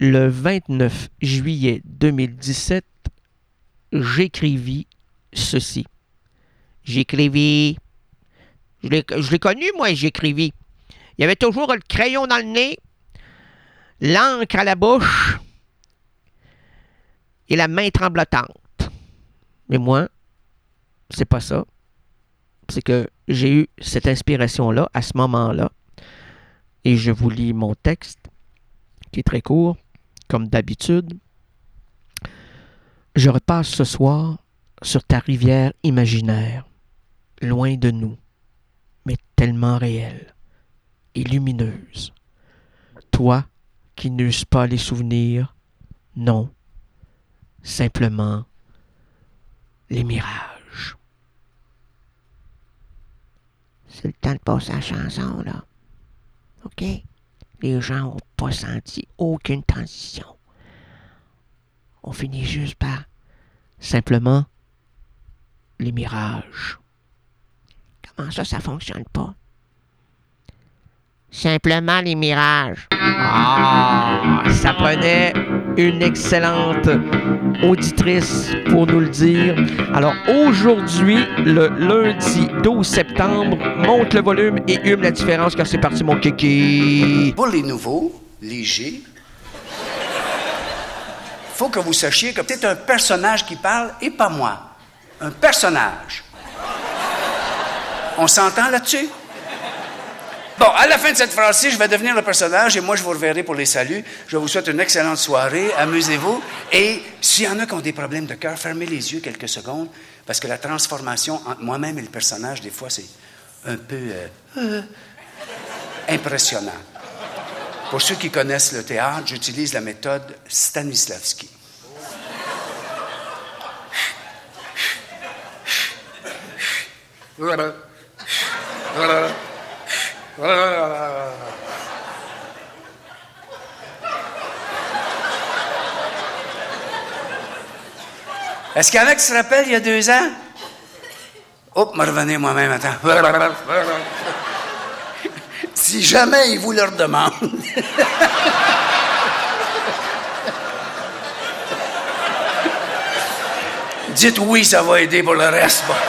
le 29 juillet 2017, j'écrivis ceci. J'écrivis. Je l'ai connu, moi, j'écrivis. Il y avait toujours le crayon dans le nez, l'encre à la bouche et la main tremblotante. Mais moi, c'est pas ça. C'est que j'ai eu cette inspiration-là, à ce moment-là. Et je vous lis mon texte, qui est très court, comme d'habitude. Je repasse ce soir sur ta rivière imaginaire, loin de nous, mais tellement réelle et lumineuse. Toi qui n'uses pas les souvenirs, non, simplement les mirages. C'est le temps de passer à la chanson, là. OK? Les gens n'ont pas senti aucune transition. On finit juste par simplement les mirages. Comment ça fonctionne pas? Simplement les mirages. Ah, ça prenait une excellente auditrice pour nous le dire. Alors aujourd'hui, le lundi 12 septembre, monte le volume et hume la différence car c'est parti mon kiki. Pour les nouveaux, légers, faut que vous sachiez que c'est un personnage qui parle et pas moi. Un personnage. On s'entend là-dessus? Bon, à la fin de cette phrase-ci, je vais devenir le personnage et moi, je vous reverrai pour les saluts. Je vous souhaite une excellente soirée. Amusez-vous. Et s'il y en a qui ont des problèmes de cœur, fermez les yeux quelques secondes parce que la transformation entre moi-même et le personnage, des fois, c'est un peu impressionnant. Pour ceux qui connaissent le théâtre, j'utilise la méthode Stanislavski. Est-ce qu'il y en a qui se rappellent il y a 2 ans? Hop, me revenir moi-même, attends. Si jamais ils vous le redemandent. Dites oui, ça va aider pour le reste. Bon.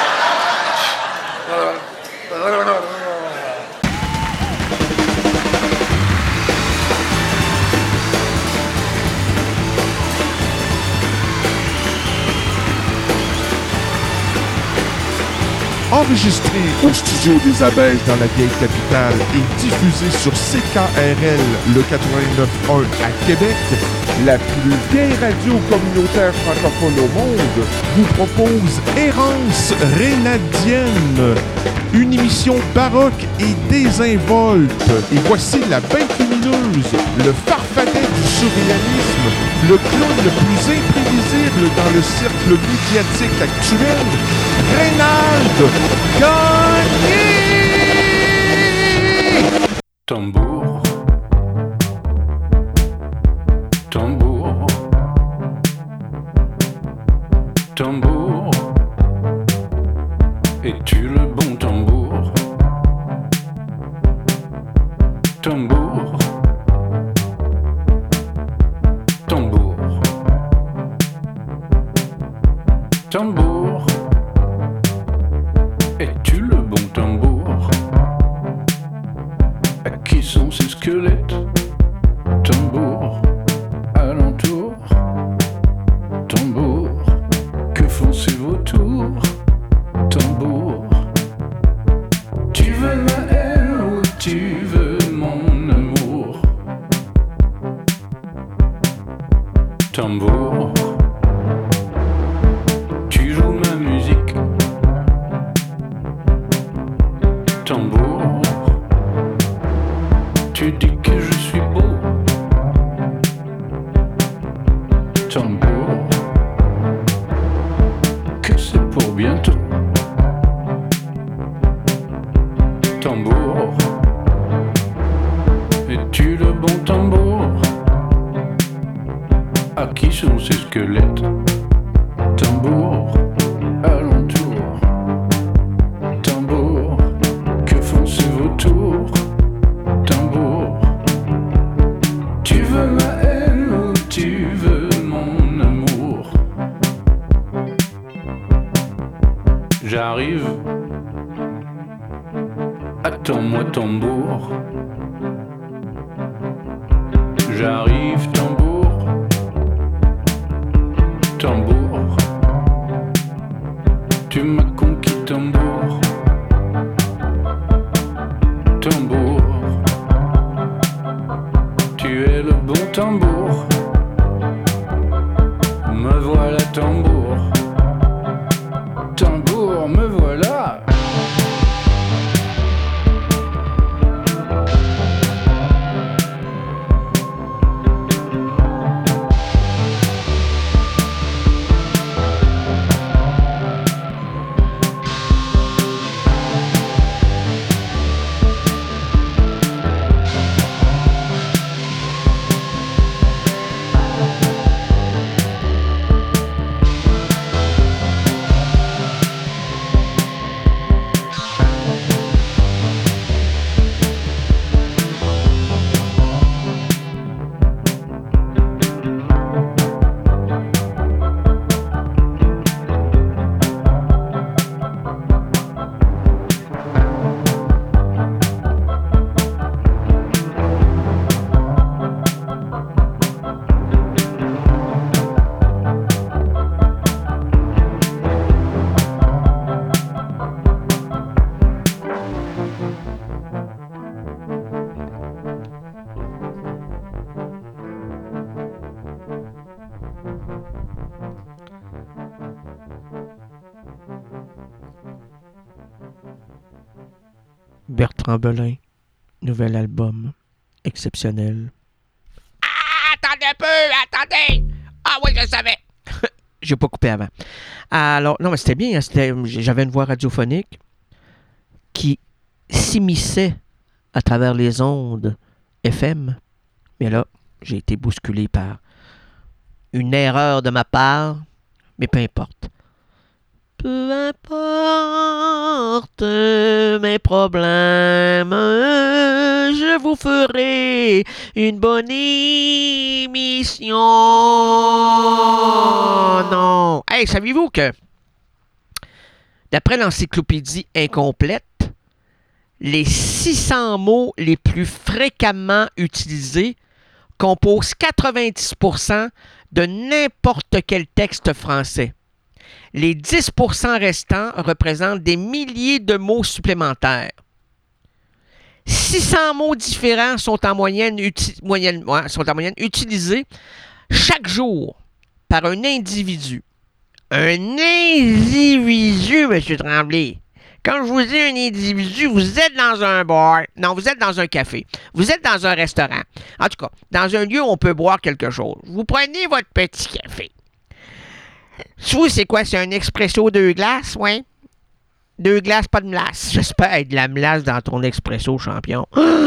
Enregistré au studio des Abeilles dans la vieille capitale et diffusé sur CKRL le 89.1 à Québec, la plus vieille radio communautaire francophone au monde vous propose Errance Rénadienne, une émission baroque et désinvolte. Et voici la bête lumineuse, le farfadet du surréalisme, le clown le plus imprévisible dans le cercle médiatique actuel, Reynald Gagné! Tambour, tambour, tambour, es-tu le bon tambour? Tambour, tambour, tambour, es-tu le bon tambour? À qui sont ces squelettes? Tambour, alentour, tambour, que font ces vautours? Tambour, tu veux ma haine ou tu veux mon amour? Tambour, tu joues ma musique. Tambour, tu dis que je suis beau. Tambour, que c'est pour bientôt. Tambour, es-tu le bon tambour? À qui sont ces squelettes? Tambour, alentour, tambour, que font ces vautours? Tambour, tu veux ma haine tambour. J'arrive, tambour, tambour. Tu m'as conquis, tambour, tambour. Tu es le bon tambour. Me voilà, tambour, tambour, me voilà. Bertrand Belin, nouvel album, exceptionnel. Ah, attendez un peu, attendez! Ah oui, je le savais! J'ai pas coupé avant. Alors, non, mais c'était bien, hein, j'avais une voix radiophonique qui s'immisçait à travers les ondes FM. Mais là, j'ai été bousculé par une erreur de ma part, mais peu importe. Peu importe mes problèmes, je vous ferai une bonne émission. Non. Hey, saviez-vous que, d'après l'encyclopédie incomplète, les 600 mots les plus fréquemment utilisés composent 90% de n'importe quel texte français. Les 10% restants représentent des milliers de mots supplémentaires. 600 mots différents sont en moyenne utilisés chaque jour par un individu. Un individu, M. Tremblay. Quand je vous dis un individu, vous êtes dans un bar. Non, vous êtes dans un café. Vous êtes dans un restaurant. En tout cas, dans un lieu où on peut boire quelque chose. Vous prenez votre petit café. Vous, c'est quoi? C'est un expresso 2 glaces, ouais? 2 glaces, pas de melasse. J'espère être de la melasse dans ton expresso, champion.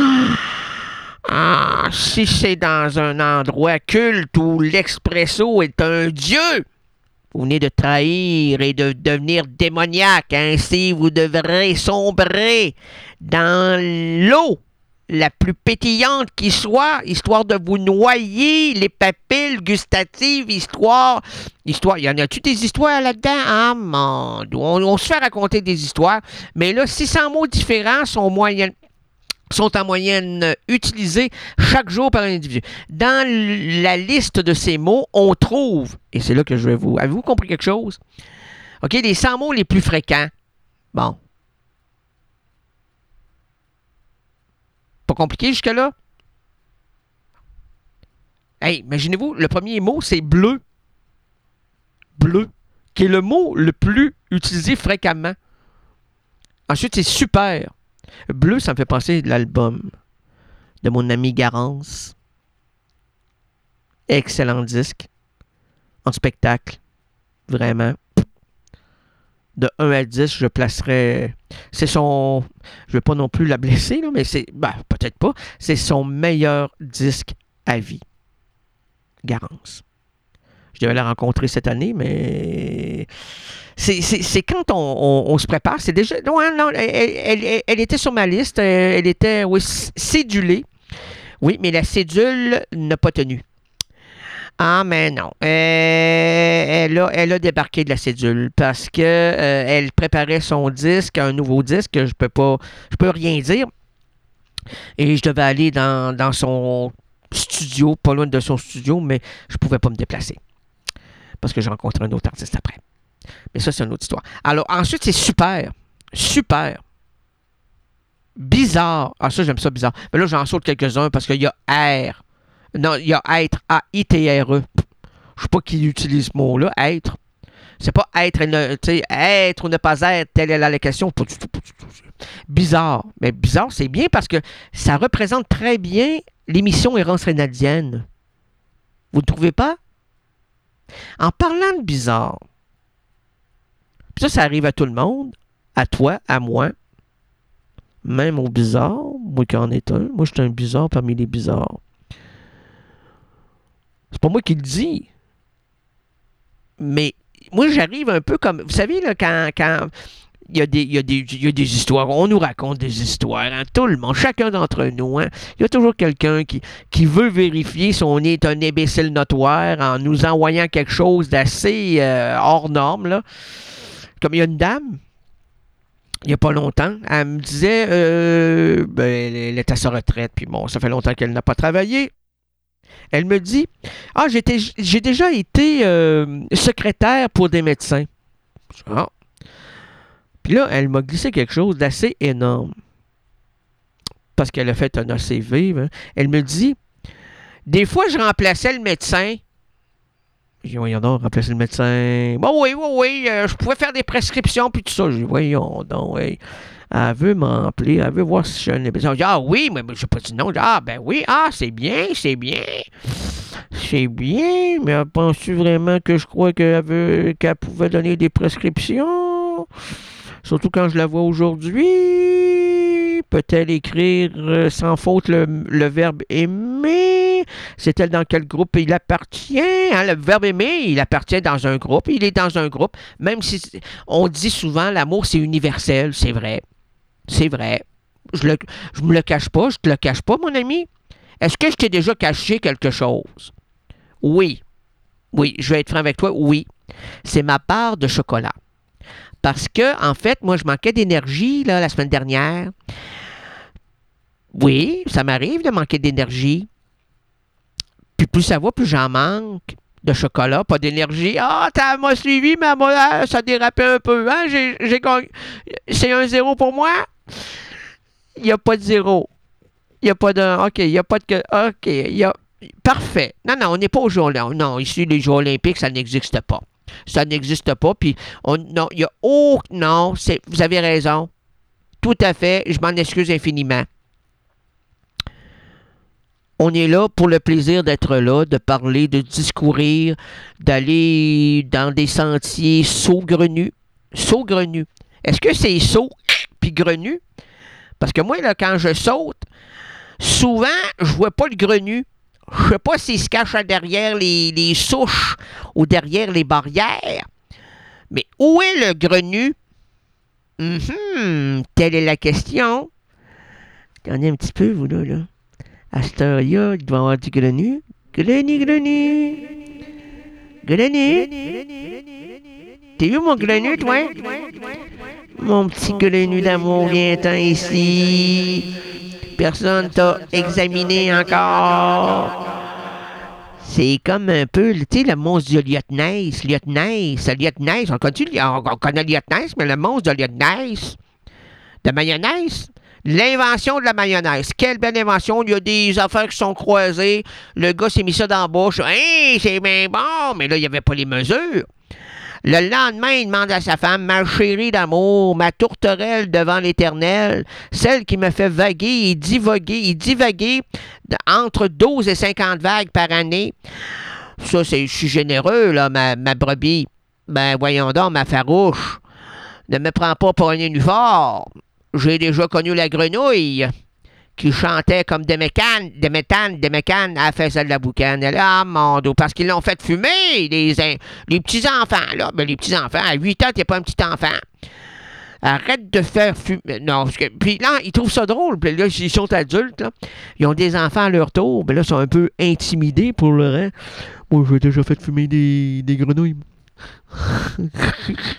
Ah, si c'est dans un endroit culte où l'expresso est un dieu, vous venez de trahir et de devenir démoniaque. Ainsi, vous devrez sombrer dans l'eau la plus pétillante qui soit, histoire de vous noyer les papilles gustatives, histoire... Il y en a-tu des histoires là-dedans? Ah, mon Dieu, on se fait raconter des histoires, mais là, 600 mots différents sont en moyenne utilisés chaque jour par un individu. Dans la liste de ces mots, on trouve, et c'est là que je vais vous... Avez-vous compris quelque chose? OK, les 100 mots les plus fréquents. Bon. Pas compliqué jusque-là? Hey, imaginez-vous, le premier mot, c'est bleu. Bleu, qui est le mot le plus utilisé fréquemment. Ensuite, c'est super. Bleu, ça me fait penser à l'album de mon ami Garance. Excellent disque. En spectacle. Vraiment. De 1 à 10, je placerais... C'est son... Je ne veux pas non plus la blesser, là, mais c'est... Ben, peut-être pas. C'est son meilleur disque à vie. Garance. Je devais la rencontrer cette année, mais... C'est quand on se prépare. C'est déjà... Non, elle était sur ma liste. Elle était, oui, cédulée. Oui, mais la cédule n'a pas tenu. Ah, mais non. Elle a débarqué de la cédule parce que elle préparait son disque, un nouveau disque. Je peux rien dire. Et je devais aller dans son studio, pas loin de son studio, mais je pouvais pas me déplacer. Parce que j'ai rencontré un autre artiste après. Mais ça, c'est une autre histoire. Alors, ensuite, c'est super. Super. Bizarre. Ah, ça, j'aime ça, bizarre. Mais là, j'en saute quelques-uns parce qu'il y a R. Non, il y a être. A-I-T-R-E. Je sais pas qui utilise ce mot-là. Être. C'est pas être, être ou ne pas être, telle est la question. Pas du tout, pas du tout. Bizarre. Mais bizarre, c'est bien parce que ça représente très bien l'émission Errance Rénaldienne. Vous ne trouvez pas? En parlant de bizarre, puis ça arrive à tout le monde, à toi, à moi, même au bizarre, moi qui en est un. Moi, je suis un bizarre parmi les bizarres. C'est pas moi qui le dis. Mais moi, j'arrive un peu comme... Vous savez, là, quand il y a des histoires, on nous raconte des histoires, hein, tout le monde, chacun d'entre nous, hein, il y a toujours quelqu'un qui veut vérifier si on est un imbécile notoire en nous envoyant quelque chose d'assez hors norme, là. Comme il y a une dame, il n'y a pas longtemps, elle me disait, elle est à sa retraite, puis bon, ça fait longtemps qu'elle n'a pas travaillé. Elle me dit, j'ai déjà été secrétaire pour des médecins. Ah. Puis là, elle m'a glissé quelque chose d'assez énorme. Parce qu'elle a fait un ACV. Hein. Elle me dit, des fois, je remplaçais le médecin. J'ai dit, voyons donc, remplacer le médecin. Bon, oui, je pouvais faire des prescriptions, puis tout ça. J'ai dit, voyons donc, oui. Elle veut m'appeler, elle veut voir si je suis un médecin. J'ai dit, ah oui, mais je n'ai pas dit non. J'ai dit, ben oui, c'est bien. C'est bien, mais elle pense-tu vraiment que je crois qu'elle pouvait donner des prescriptions? Surtout quand je la vois aujourd'hui. Peut-elle écrire sans faute le verbe aimer? C'est-elle dans quel groupe il appartient? Hein, le verbe aimer, il appartient dans un groupe. Il est dans un groupe. Même si on dit souvent l'amour, c'est universel. C'est vrai. C'est vrai. Je me le cache pas. Je te le cache pas, mon ami. Est-ce que je t'ai déjà caché quelque chose? Oui. Oui, je vais être franc avec toi. Oui. C'est ma part de chocolat. Parce que, en fait, moi, je manquais d'énergie la semaine dernière. Oui, ça m'arrive de manquer d'énergie. Puis plus ça va, plus j'en manque de chocolat, pas d'énergie. Ah, t'as m'a suivi, mais ça dérapait un peu. Hein? J'ai gagné. C'est un 0 pour moi? Il n'y a pas de 0. Il n'y a pas de... OK, il n'y a pas de... OK, il y a... Parfait. Non, on n'est pas aux Jeux olympiques. Non, ici, les Jeux olympiques, ça n'existe pas. Ça n'existe pas. Puis, non, il y a... Oh, non, vous avez raison. Tout à fait. Je m'en excuse infiniment. On est là pour le plaisir d'être là, de parler, de discourir, d'aller dans des sentiers saugrenus. Saugrenus. Est-ce que c'est saut puis grenu? Parce que moi, là, quand je saute, souvent, je vois pas le grenu. Je sais pas s'il se cache derrière les souches ou derrière les barrières. Mais où est le grenu? Telle est la question. Attendez un petit peu, vous, là. À cette heure-là, il doit y avoir du grenu. Grenu. T'es où, mon grenu, toi? Mon petit grenu d'amour, viens-t'en ici. Personne t'a examiné encore. C'est comme un peu, tu sais, le monstre de Liot Ness. On connaît Liot Ness, mais le monstre de Liot Ness. De mayonnaise. L'invention de la mayonnaise. Quelle belle invention. Il y a des affaires qui sont croisées. Le gars s'est mis ça dans la bouche. Hey, c'est bien bon. Mais là, il n'y avait pas les mesures. Le lendemain, il demande à sa femme, ma chérie d'amour, ma tourterelle devant l'Éternel, celle qui me fait vaguer et divaguer entre 12 et 50 vagues par année. Ça, je suis généreux, là, ma brebis. Ben, voyons donc, ma farouche. Ne me prends pas pour un uniforme. J'ai déjà connu la grenouille qui chantait comme des mécanes, elle faisait de la boucane. Elle, mon dos, parce qu'ils l'ont fait fumer, les petits-enfants, là. Ben, les petits-enfants, à 8 ans, t'es pas un petit enfant. Arrête de faire fumer. Non, puis là, ils trouvent ça drôle. Puis là, ils sont adultes, là. Ils ont des enfants à leur tour. Ben là, ils sont un peu intimidés pour le reste. Moi, j'ai déjà fait fumer des grenouilles.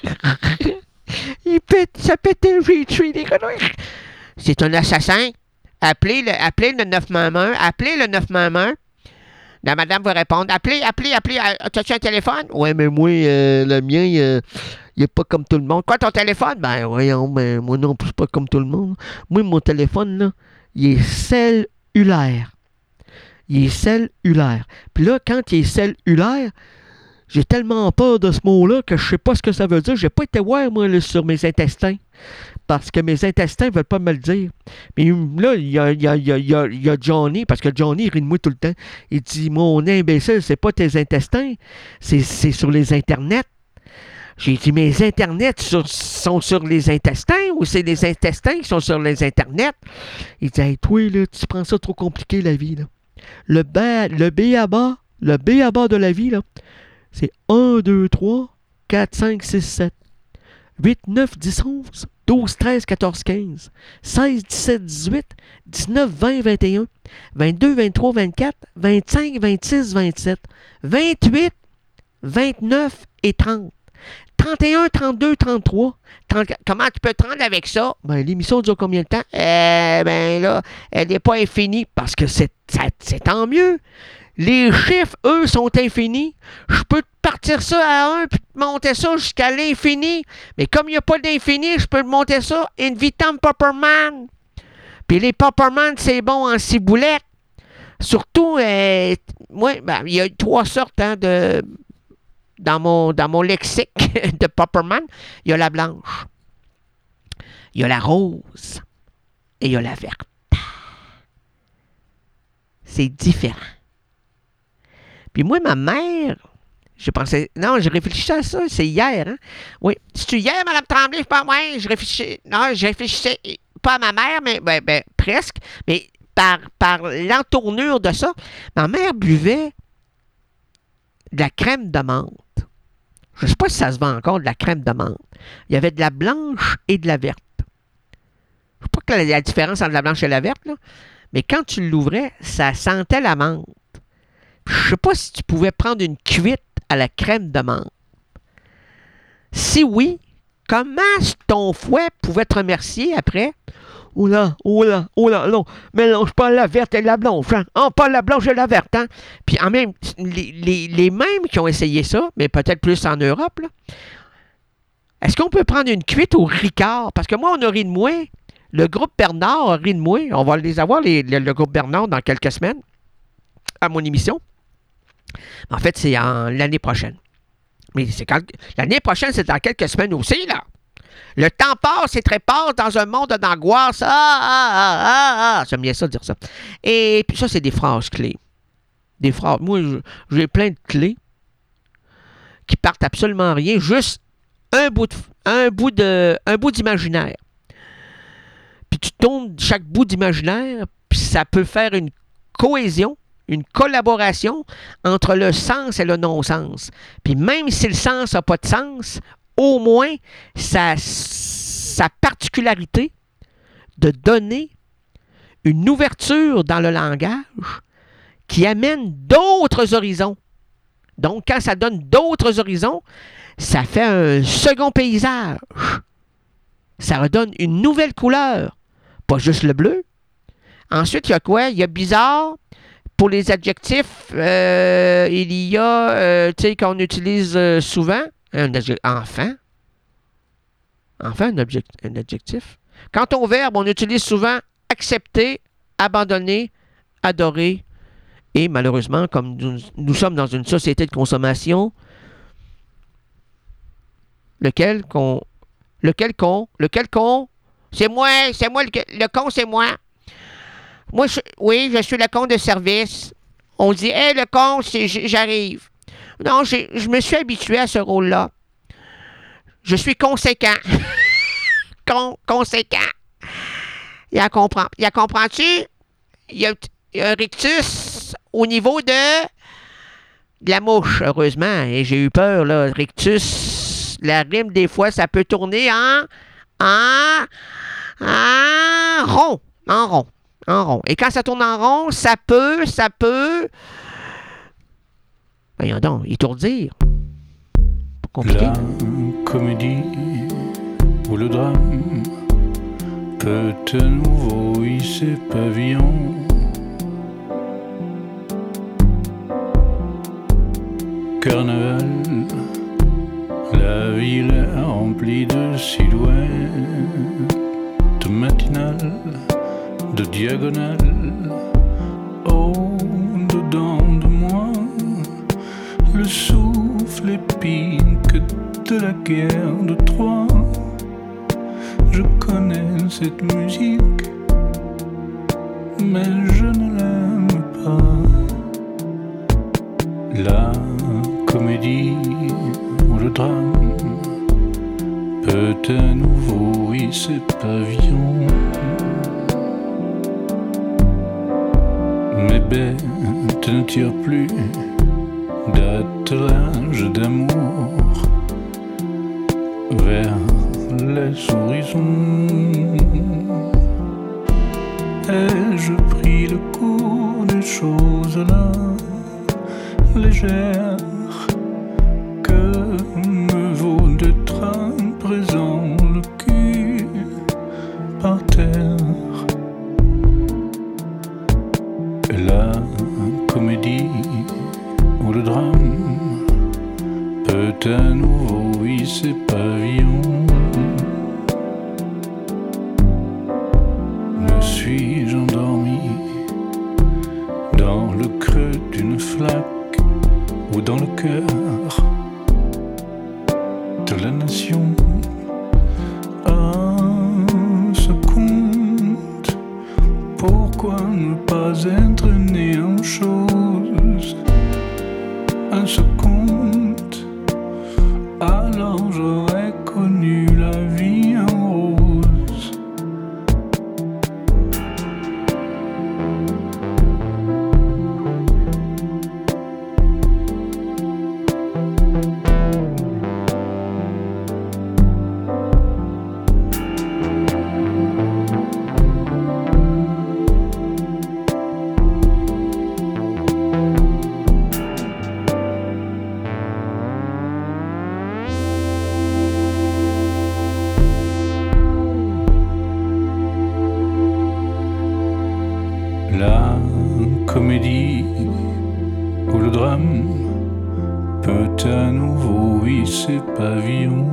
Ça pétait, j'ai tué des grenouilles. C'est un assassin. Appelez le 911. Appelez le 911. La madame va répondre. Appelez. T'as-tu un téléphone? Ouais, mais moi, le mien, il est pas comme tout le monde. Quoi, ton téléphone? Ben, voyons, mais moi non plus, pas comme tout le monde. Moi, mon téléphone, là, il est cellulaire. Il est cellulaire. Puis là, quand il est cellulaire, j'ai tellement peur de ce mot-là que je sais pas ce que ça veut dire. J'ai pas été voir, moi, là, sur mes intestins. Parce que mes intestins veulent pas me le dire. Mais là, il y a Johnny, parce que Johnny, il rit de moi tout le temps. Il dit, mon imbécile, c'est pas tes intestins, c'est sur les internets. J'ai dit, mes internets sont sur les intestins ou c'est les intestins qui sont sur les internets? Il dit, hey, toi, là, tu prends ça trop compliqué, la vie, là. Le B.A.B.A. de la vie, là, c'est 1, 2, 3, 4, 5, 6, 7, 8, 9, 10, 11, 12, 13, 14, 15, 16, 17, 18, 19, 20, 21, 22, 23, 24, 25, 26, 27, 28, 29 et 30. 31, 32, 33. 34. Comment tu peux te rendre avec ça? Ben, l'émission dure combien de temps? Ben là, elle n'est pas infinie parce que c'est tant mieux. Les chiffres, eux, sont infinis. Je peux te partir ça à 1 puis te monter ça jusqu'à l'infini. Mais comme il n'y a pas d'infini, je peux te monter ça in vitam Popperman. Puis les Popperman, c'est bon en ciboulette. Surtout, moi, ben, il y a 3 sortes dans mon lexique de Popperman. Il y a la blanche, il y a la rose et il y a la verte. C'est différent. Puis moi, ma mère, je réfléchissais à ça, c'est hier, hein? Oui. C'est-tu hier, Mme Tremblay? Je sais pas, moi, je réfléchissais pas à ma mère, mais ben, presque, mais par l'entournure de ça, ma mère buvait de la crème de menthe. Je ne sais pas si ça se vend encore, de la crème de menthe. Il y avait de la blanche et de la verte. Je ne sais pas quelle est la différence entre la blanche et la verte, là, mais quand tu l'ouvrais, ça sentait la menthe. Je ne sais pas si tu pouvais prendre une cuite à la crème de menthe. Si oui, comment ton fouet pouvait te remercier après? Oh là, non, mélange pas la verte et la blanche, hein? Oh, pas la blanche et la verte, hein? Puis en même, les mêmes qui ont essayé ça, mais peut-être plus en Europe, là, est-ce qu'on peut prendre une cuite au Ricard? Parce que moi, on a ri de moi. Le groupe Bernard a ri de moi. On va les avoir, le groupe Bernard, dans quelques semaines, à mon émission. En fait, c'est l'année prochaine. Mais l'année prochaine, c'est dans quelques semaines aussi, là. Le temps passe et trépasse dans un monde d'angoisse. J'aime bien ça dire ça. Et puis ça, c'est des phrases clés. Des phrases. Moi, j'ai plein de clés qui partent absolument rien. Juste un bout d'imaginaire. Puis tu tournes chaque bout d'imaginaire, puis ça peut faire une cohésion, une collaboration entre le sens et le non-sens. Puis même si le sens n'a pas de sens, au moins sa particularité de donner une ouverture dans le langage qui amène d'autres horizons. Donc, quand ça donne d'autres horizons, ça fait un second paysage. Ça redonne une nouvelle couleur, pas juste le bleu. Ensuite, il y a quoi? Il y a bizarre. Pour les adjectifs, il y a, tu sais, qu'on utilise souvent, enfant, un adjectif. Quant au verbe, on utilise souvent accepter, abandonner, adorer. Et malheureusement, comme nous sommes dans une société de consommation, lequel con, c'est moi, le con, c'est moi. Moi, je suis le con de service. On dit, hey, le con, j'arrive. Non, je me suis habitué à ce rôle-là. Je suis conséquent. Conséquent. Comprends-tu? Il y a un rictus au niveau de la mouche, heureusement. Et j'ai eu peur, là. Rictus, la rime, des fois, ça peut tourner en rond. En rond. Et quand ça tourne en rond, ça peut... Voyons donc, étourdir. Pas compliqué. La comédie ou le drame, peut à nouveau hisser pavillon. Carnaval, la ville est remplie de silhouettes matinales, de diagonales. Oh, dedans de moi, le souffle épine que de la guerre de Troie. Je connais cette musique, mais je ne l'aime pas. La comédie ou le drame peut à nouveau hisser pavillon. Mes bêtes ne tirent plus d'attelage d'amour vers les horizons. Ai-je pris le cours des choses là, légères, que me vaut d'être à présent le cul par terre? La comédie ou le drame peut à nouveau hisser pavillon. Me suis-je endormi dans le creux d'une flaque ou dans le cœur de la nation? Ah, ce conte, pourquoi ne pas être né en chose? À ce conte, alors j'aurais connu la vie en rose. La comédie ou le drame peut à nouveau hisser pavillon.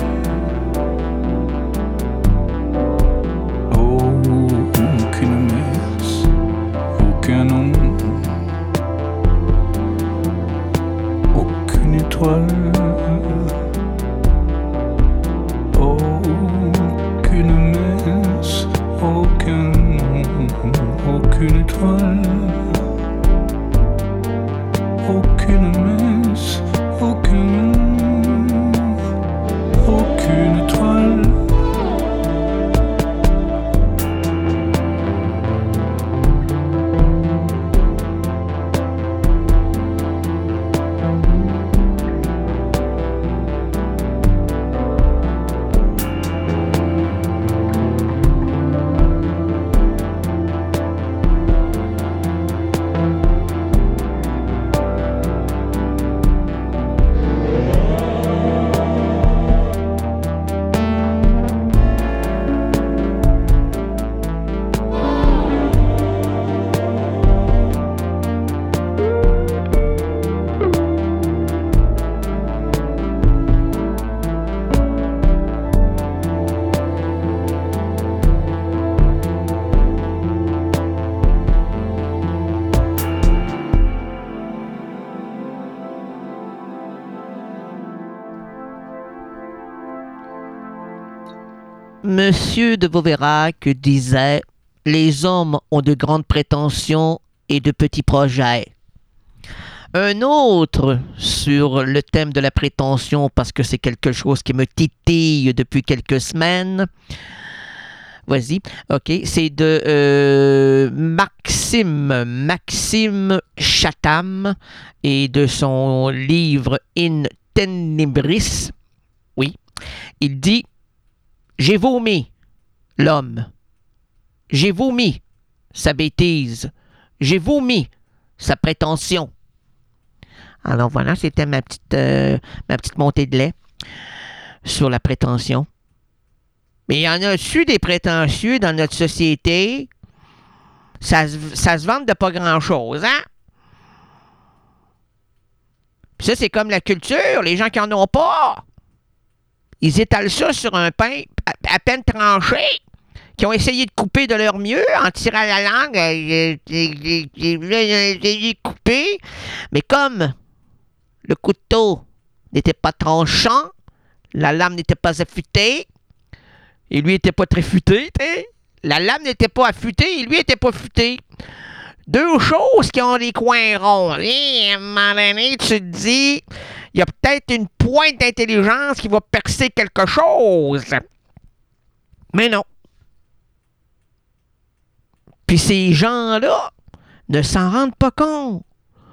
Aucune messe, aucun nom, aucune étoile, aucune messe, aucun nom, aucune étoile, aucune messe, aucun nom, aucune étoile. Monsieur de Vauveyrac disait « Les hommes ont de grandes prétentions et de petits projets ». Un autre sur le thème de la prétention, parce que c'est quelque chose qui me titille depuis quelques semaines. Vas-y, ok, c'est de Maxime Chatham et de son livre In Tenebris. Oui, il dit « J'ai vomi l'homme, j'ai vomi sa bêtise, j'ai vomi sa prétention. » Alors voilà, c'était ma petite montée de lait sur la prétention. Mais il y en a-tu des prétentieux dans notre société? Ça se vante de pas grand-chose, hein? Puis ça, c'est comme la culture. Les gens qui en ont pas, ils étalent ça sur un pain à peine tranché, qui ont essayé de couper de leur mieux en tirant la langue. Ils ont essayé de couper. Mais comme le couteau n'était pas tranchant, la lame n'était pas affûtée, et lui n'était pas très futé, t'sais. La lame n'était pas affûtée, et lui n'était pas futé. Deux choses qui ont des coins ronds. Et à un moment donné, tu te dis, il y a peut-être une pointe d'intelligence qui va percer quelque chose. Mais non. Puis ces gens-là ne s'en rendent pas compte.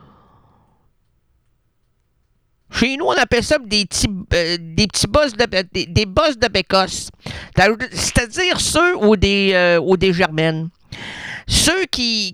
Chez nous, on appelle ça des petits boss des boss de bécosse. C'est-à-dire ceux ou des germaines. Ceux qui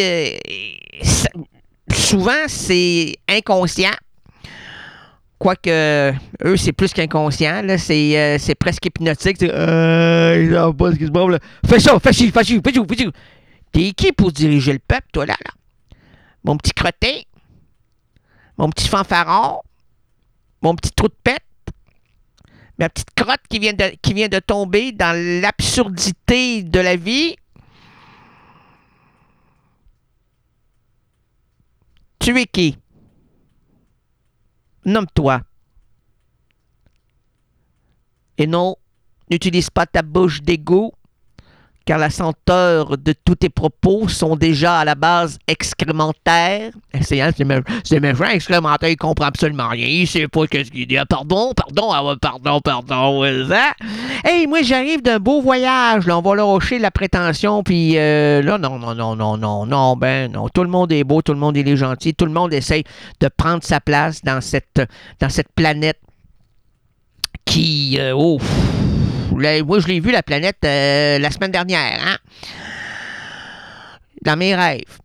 souvent, c'est inconscient. Quoique, eux, c'est plus qu'inconscient. Là, c'est presque hypnotique. Ils savent pas ce qui se passe. Là. Fais ça, fais ci. T'es qui pour diriger le peuple, toi, là? Mon petit crotté, mon petit fanfaron, mon petit trou de pète, ma petite crotte qui vient de tomber dans l'absurdité de la vie. Tu es qui? Nomme-toi. Et non, n'utilise pas ta bouche d'égout, car la senteur de tous tes propos sont déjà à la base excrémentaires. C'est méchant, excrémentaire, il comprend absolument rien, il sait pas qu'est-ce qu'il dit. Pardon. Hey, moi j'arrive d'un beau voyage, là, on va lâcher la prétention, puis là, non, ben non, tout le monde est beau, tout le monde est gentil, tout le monde essaye de prendre sa place dans cette planète qui, moi, je l'ai vu, la planète, la semaine dernière, hein? Dans mes rêves.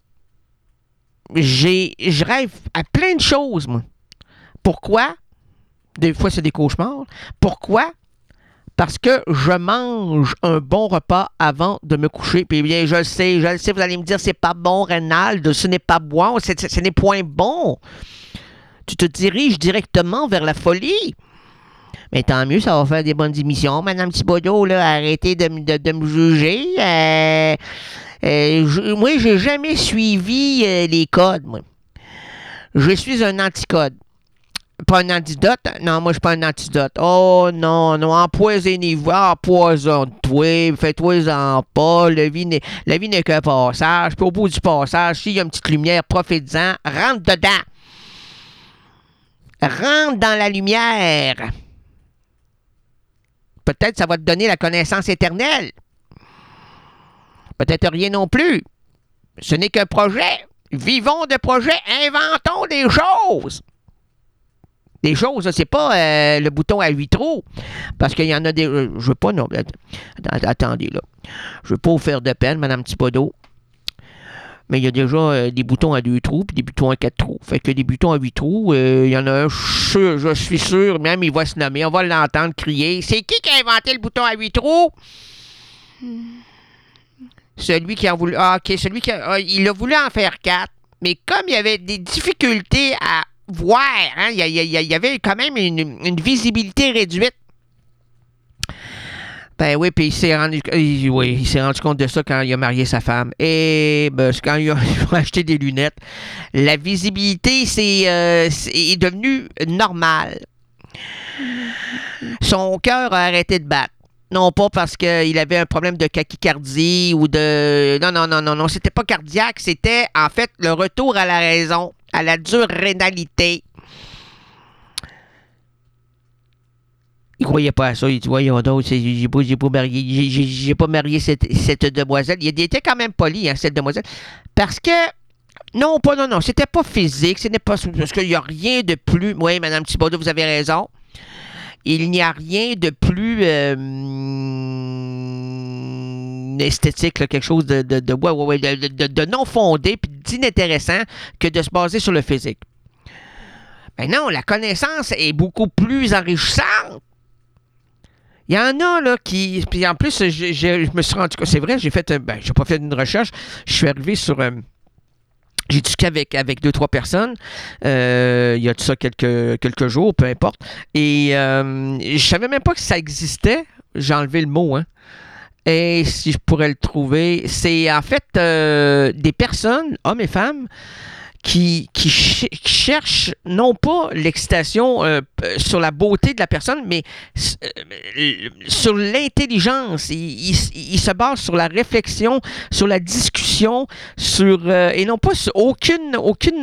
Je rêve à plein de choses, moi. Pourquoi? Des fois, c'est des cauchemars. Pourquoi? Parce que je mange un bon repas avant de me coucher. Puis bien, je le sais, vous allez me dire, c'est pas bon, Reynald, ce n'est pas bon, ce n'est point bon. Tu te diriges directement vers la folie. Mais tant mieux, ça va faire des bonnes émissions. Madame Thibodeau, là, arrêtez de me juger. Moi, j'ai jamais suivi les codes, moi. Je suis un anticode. Pas un antidote? Non, moi, je suis pas un antidote. Oh, non, empoisonnez-vous, empoisonne-toi, fais-toi-en pas. La vie n'est qu'un passage. Puis au bout du passage, s'il y a une petite lumière, profite-en, rentre dedans. Rentre dans la lumière. Peut-être ça va te donner la connaissance éternelle. Peut-être rien non plus. Ce n'est qu'un projet. Vivons de projets, inventons des choses. Des choses, c'est pas le bouton à 8 trous. Parce qu'il y en a des... je veux pas... Non, attendez, là. Je veux pas vous faire de peine, Mme Thibodeau. Mais il y a déjà des boutons à 2 trous puis des boutons à 4 trous. Fait que des boutons à 8 trous, il y en a un, je suis sûr, même il va se nommer, on va l'entendre crier. C'est qui a inventé le bouton à 8 trous? Celui qui a voulu... Ah, OK, il a voulu en faire 4. Mais comme il y avait des difficultés à voir, hein, il y avait quand même une visibilité réduite. Ben oui, puis il s'est rendu compte de ça quand il a marié sa femme. Et quand il a acheté des lunettes, la visibilité est devenue normale. Son cœur a arrêté de battre. Non pas parce qu'il avait un problème de tachycardie ou de... Non, c'était pas cardiaque, c'était en fait le retour à la raison, à la dure rénalité. Il croyait pas à ça. Il dit, voyons donc, j'ai pas marié cette demoiselle. Il était quand même poli, hein, cette demoiselle. Parce que, non, c'était pas physique. Ce n'est pas, parce qu'il n'y a rien de plus... Oui, Mme Thibodeau, vous avez raison. Il n'y a rien de plus esthétique, là, quelque chose de non fondé puis d'inintéressant que de se baser sur le physique. Ben non, la connaissance est beaucoup plus enrichissante. Il y en a, là, qui... Puis en plus, je me suis rendu compte... C'est vrai, j'ai pas fait une recherche. Je suis arrivé sur... j'ai discuté avec 2-3 personnes. Il y a de ça quelques jours, peu importe. Et je savais même pas que ça existait. J'ai enlevé le mot, hein. Et si je pourrais le trouver, c'est en fait des personnes, hommes et femmes, qui cherchent non pas l'excitation sur la beauté de la personne, mais sur l'intelligence. Ils se basent sur la réflexion, sur la discussion, et non pas sur aucune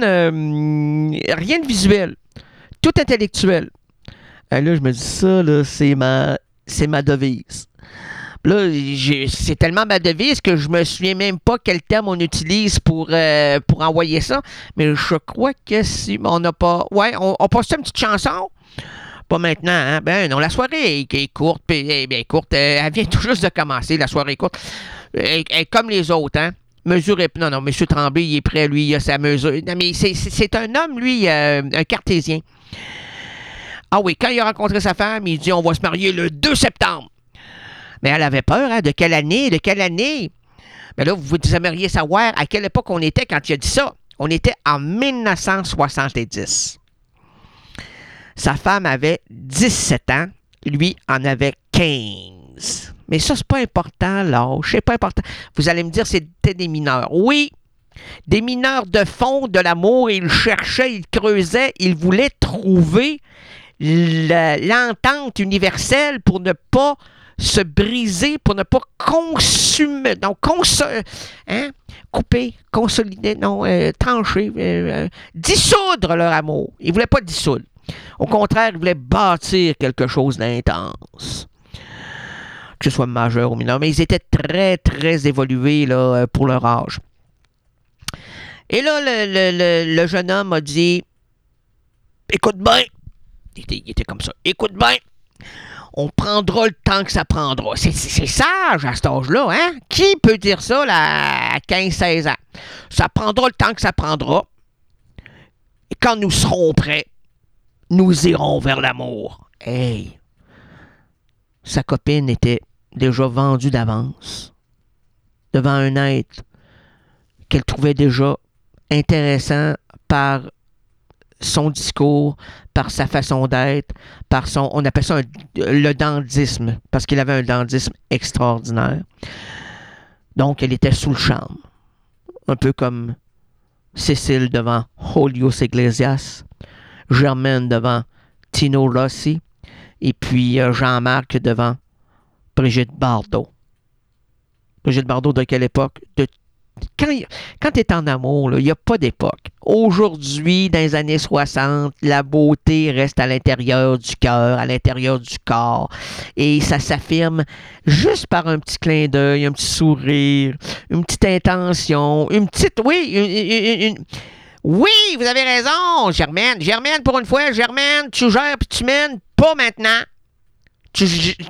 rien de visuel, tout intellectuel. Et là, je me dis ça, là, c'est ma devise. Là, c'est tellement ma devise que je me souviens même pas quel terme on utilise pour envoyer ça. Mais je crois que si on n'a pas... Ouais, on passe une petite chanson. Pas maintenant, hein? Ben non, la soirée est courte. Puis, bien courte. Elle vient tout juste de commencer, la soirée est courte. Elle est comme les autres, hein? Non, M. Tremblay, il est prêt, lui, il a sa mesure. Non, mais c'est un homme, lui, un cartésien. Ah oui, quand il a rencontré sa femme, il dit « On va se marier le 2 septembre ». Mais elle avait peur, hein? De quelle année? Mais là, vous aimeriez savoir à quelle époque on était quand il a dit ça. On était en 1970. Sa femme avait 17 ans. Lui en avait 15. Mais ça, c'est pas important, l'âge. C'est pas important. Vous allez me dire, c'était des mineurs. Oui, des mineurs de fond de l'amour. Ils cherchaient, ils creusaient, ils voulaient trouver l'entente universelle pour ne pas se briser, pour ne pas consumer, donc couper, consolider, trancher, dissoudre leur amour. Ils ne voulaient pas dissoudre. Au contraire, ils voulaient bâtir quelque chose d'intense. Que ce soit majeur ou mineur, mais ils étaient très, très évolués là, pour leur âge. Et là, le jeune homme a dit « Écoute bien », il était comme ça, « Écoute bien, on prendra le temps que ça prendra. » C'est sage à cet âge-là, hein? Qui peut dire ça là, à 15-16 ans? Ça prendra le temps que ça prendra. Et quand nous serons prêts, nous irons vers l'amour. Hey! Sa copine était déjà vendue d'avance devant un être qu'elle trouvait déjà intéressant par son discours, par sa façon d'être, par son... On appelle ça le dandysme, parce qu'il avait un dandysme extraordinaire. Donc, elle était sous le charme. Un peu comme Cécile devant Julius Iglesias, Germaine devant Tino Rossi, et puis Jean-Marc devant Brigitte Bardot. Brigitte Bardot de quelle époque? Quand tu es en amour, il n'y a pas d'époque. Aujourd'hui, dans les années 60, la beauté reste à l'intérieur du cœur, à l'intérieur du corps. Et ça s'affirme juste par un petit clin d'œil, un petit sourire, une petite intention, une petite... Oui, oui, vous avez raison, Germaine. Germaine, pour une fois, Germaine, tu gères puis tu mènes, pas maintenant. Tu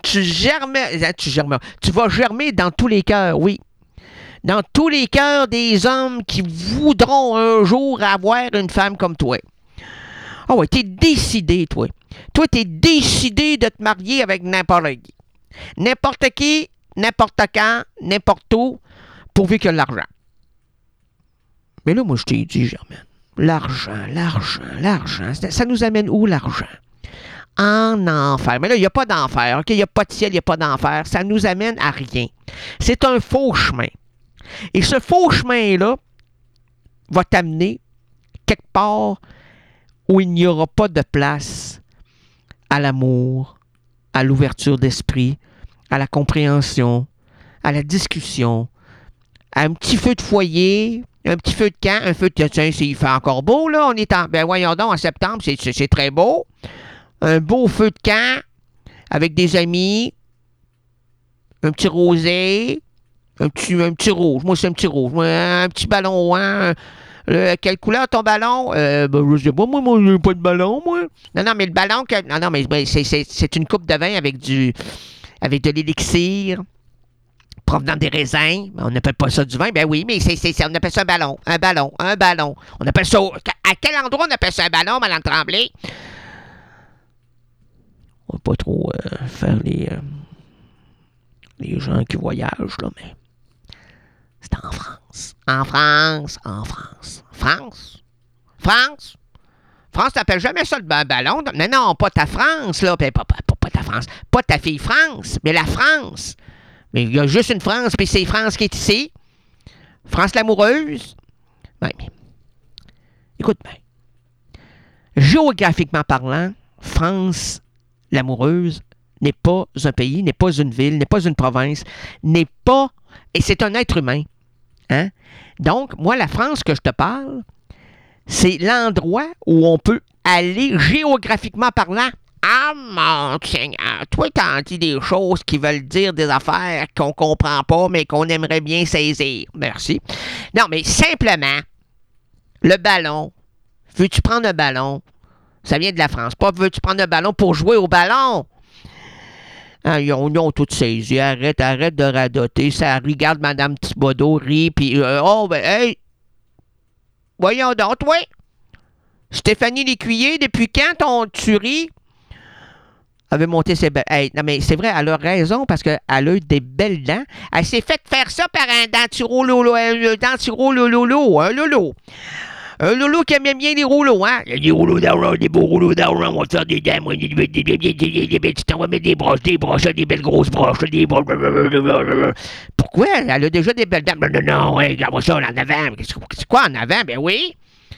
vas germer dans tous les cœurs, oui. Dans tous les cœurs des hommes qui voudront un jour avoir une femme comme toi. Ah ouais, t'es décidé, toi. Toi, t'es décidé de te marier avec n'importe qui. N'importe qui, n'importe quand, n'importe où, pourvu qu'il y ait de l'argent. Mais là, moi, je t'ai dit, Germaine, l'argent, ça nous amène où, l'argent? En enfer. Mais là, il n'y a pas d'enfer, OK? Il n'y a pas de ciel, il n'y a pas d'enfer. Ça nous amène à rien. C'est un faux chemin. Et ce faux chemin-là va t'amener quelque part où il n'y aura pas de place à l'amour, à l'ouverture d'esprit, à la compréhension, à la discussion, à un petit feu de foyer, un petit feu de camp, un feu de... Tiens, il fait encore beau, là. On est en... Ben voyons donc, en septembre, c'est très beau. Un beau feu de camp avec des amis, un petit rosé... Un petit rouge. Moi, c'est un petit rouge. Moi, un petit ballon. Hein? Quelle couleur ton ballon? Je sais pas. Moi, j'ai pas de ballon, moi. Non, mais le ballon... Non, mais c'est une coupe de vin avec de l'élixir provenant des raisins. On n'appelle pas ça du vin. Ben oui, mais on appelle ça un ballon. Un ballon. On appelle ça... À quel endroit on appelle ça un ballon, Mme Tremblay? On va pas trop faire les... les gens qui voyagent, là, mais c'est en France. En France, en France. France? France? France, t'appelles jamais ça le ballon? Non, non, pas ta France, là. Pas ta France. Pas ta fille France, mais la France. Mais il y a juste une France, puis c'est France qui est ici. France l'amoureuse. Ouais, mais... Écoute bien. Géographiquement parlant, France l'amoureuse n'est pas un pays, n'est pas une ville, n'est pas une province, n'est pas... Et c'est un être humain. Hein? Donc, moi, la France que je te parle, c'est l'endroit où on peut aller géographiquement parlant. Ah, mon Seigneur, toi, t'en dis des choses qui veulent dire des affaires qu'on comprend pas, mais qu'on aimerait bien saisir. Merci. Non, mais simplement, le ballon, veux-tu prendre un ballon? Ça vient de la France. Pas veux-tu prendre un ballon pour jouer au ballon? Ah, ils ont tout saisi. Arrête de radoter. Ça regarde Mme Thibodeau, rit, puis hey! Voyons donc, toi! Stéphanie Lécuyer, depuis quand tu ris? Elle veut monter ses belles... Hey, non, mais c'est vrai, elle a raison, parce qu'elle a eu des belles dents. Elle s'est fait faire ça par un dentiro lolo, un lolo. Un lolo qui aimait bien les rouleaux, hein? Il y a des rouleaux d'argent, des beaux rouleaux d'argent, on va faire des dents, moi, tu t'en vas mettre des broches, des belles grosses broches, des broches. Pourquoi? Elle a déjà des belles dents. Non, regarde-moi ça, en avant. C'est quoi en avant? Ben oui.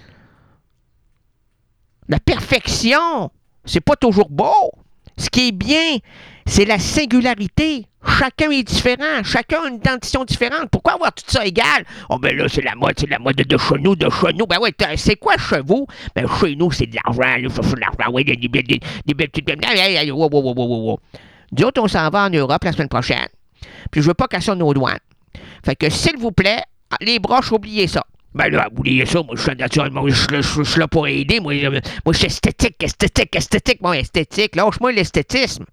La perfection, c'est pas toujours beau. Ce qui est bien, c'est la singularité. Chacun est différent. Chacun a une dentition différente. Pourquoi avoir tout ça égal? Oh, ben là, c'est la mode de chez nous, Ben ouais, c'est quoi chez vous? Ben chez nous, c'est de l'argent, là, ça, c'est de l'argent. Oui, des belles petites... Wow. Nous autres, on s'en va en Europe la semaine prochaine. Puis je veux pas casser nos douanes. Fait que, s'il vous plaît, les broches, oubliez ça. Ben là, oubliez ça, moi, je suis naturellement, je suis là pour aider. Moi, je suis esthétique. Bon, esthétique, lâche-moi l'esthétisme.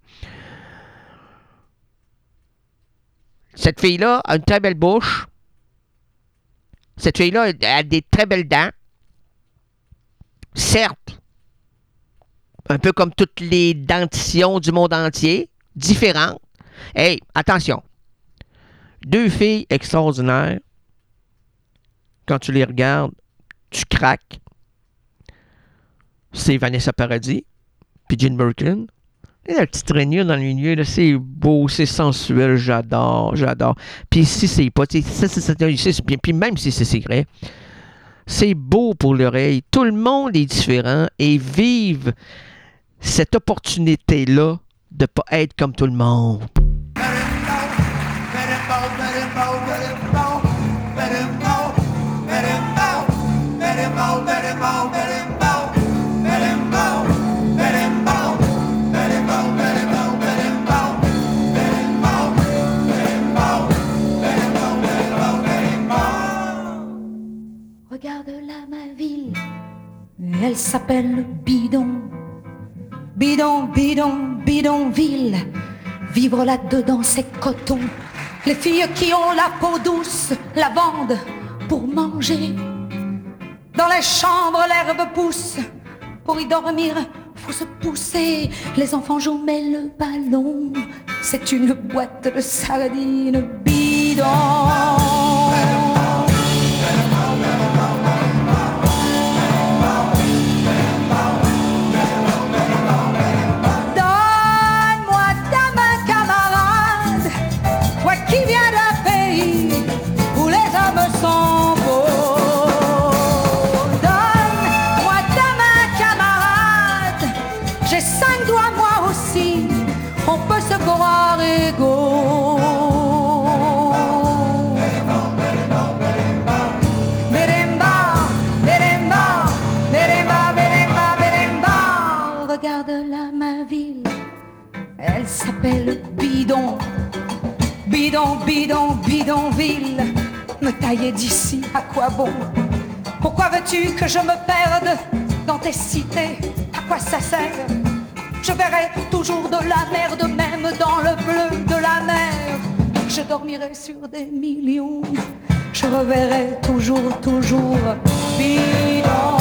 Cette fille-là a une très belle bouche. Cette fille-là a des très belles dents. Certes, un peu comme toutes les dentitions du monde entier, différentes. Hey, attention. Deux filles extraordinaires. Quand tu les regardes, tu craques. C'est Vanessa Paradis, puis Jane Birkin. Et la petite rainure dans le milieu, là, c'est beau, c'est sensuel, j'adore. Puis si c'est pas, c'est bien, puis même si c'est secret, c'est beau pour l'oreille. Tout le monde est différent et vive cette opportunité-là de pas être comme tout le monde. Regarde-la, ma ville, elle s'appelle Bidon. Bidonville. Vivre là-dedans, c'est coton. Les filles qui ont la peau douce la vendent pour manger. Dans les chambres, l'herbe pousse. Pour y dormir, faut se pousser. Les enfants jouent, mais le ballon, c'est une boîte de sardines bidon. Regarde-la, ma ville, elle s'appelle Bidon. Bidonville. Me tailler d'ici, à quoi bon? Pourquoi veux-tu que je me perde dans tes cités? À quoi ça sert? Je verrai toujours de la merde, même dans le bleu de la mer. Je dormirai sur des millions, je reverrai toujours Bidon.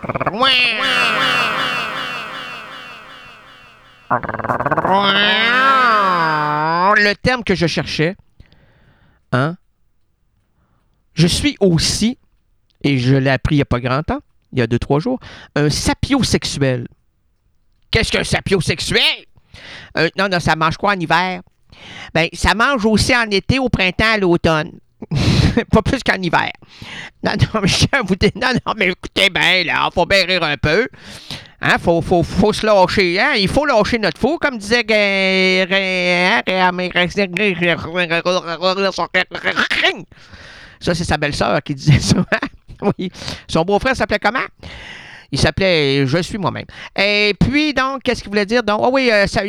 Le terme que je cherchais, hein? Je suis aussi, et je l'ai appris il n'y a pas grand temps, il y a 2-3 jours, un sapiosexuel. Qu'est-ce qu'un sapiosexuel? Non, ça mange quoi en hiver? Ben, ça mange aussi en été, au printemps, à l'automne. Pas plus qu'en hiver. Non, mais je tiens à vous dire, non, mais écoutez bien, là, faut bien rire un peu. Hein, faut se lâcher, hein? Il faut lâcher notre fou, comme disait ça, c'est sa belle-sœur qui disait ça. Oui. Son beau-frère s'appelait comment? Il s'appelait Je suis moi-même. Et puis, donc, qu'est-ce qu'il voulait dire? Donc, oh oui, ça,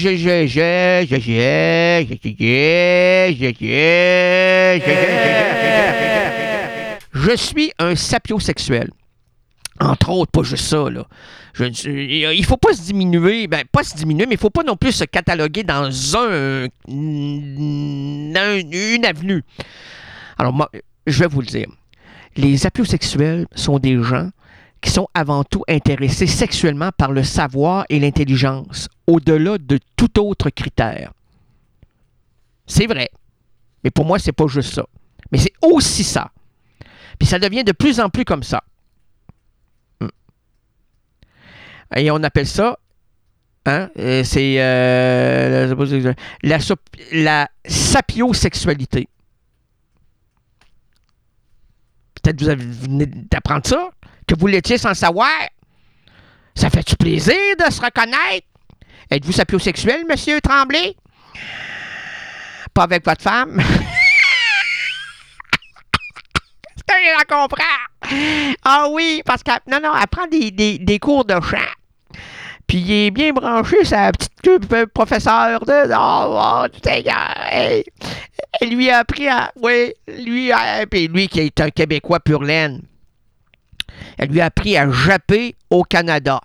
je suis un sapiosexuel. Entre autres, pas juste ça, là. Il faut pas se diminuer, pas se diminuer, mais il faut pas non plus se cataloguer dans une avenue. Alors, moi, je vais vous le dire. Les sapiosexuels sont des gens qui sont avant tout intéressés sexuellement par le savoir et l'intelligence, au-delà de tout autre critère. C'est vrai. Mais pour moi, c'est pas juste ça. Mais c'est aussi ça. Puis ça devient de plus en plus comme ça. Et on appelle ça, hein, c'est la sapiosexualité. Peut-être vous venez d'apprendre ça, que vous l'étiez sans le savoir. Ça fait-tu plaisir de se reconnaître? Êtes-vous sapiosexuel, monsieur Tremblay? Pas avec votre femme? Est-ce que je la comprends? Ah oui, parce qu'elle prend des cours de chant. Puis il est bien branché, sa petite queue professeur de... Elle lui a appris à... Oui, puis lui qui est un Québécois pur laine. Elle lui a appris à japper au Canada.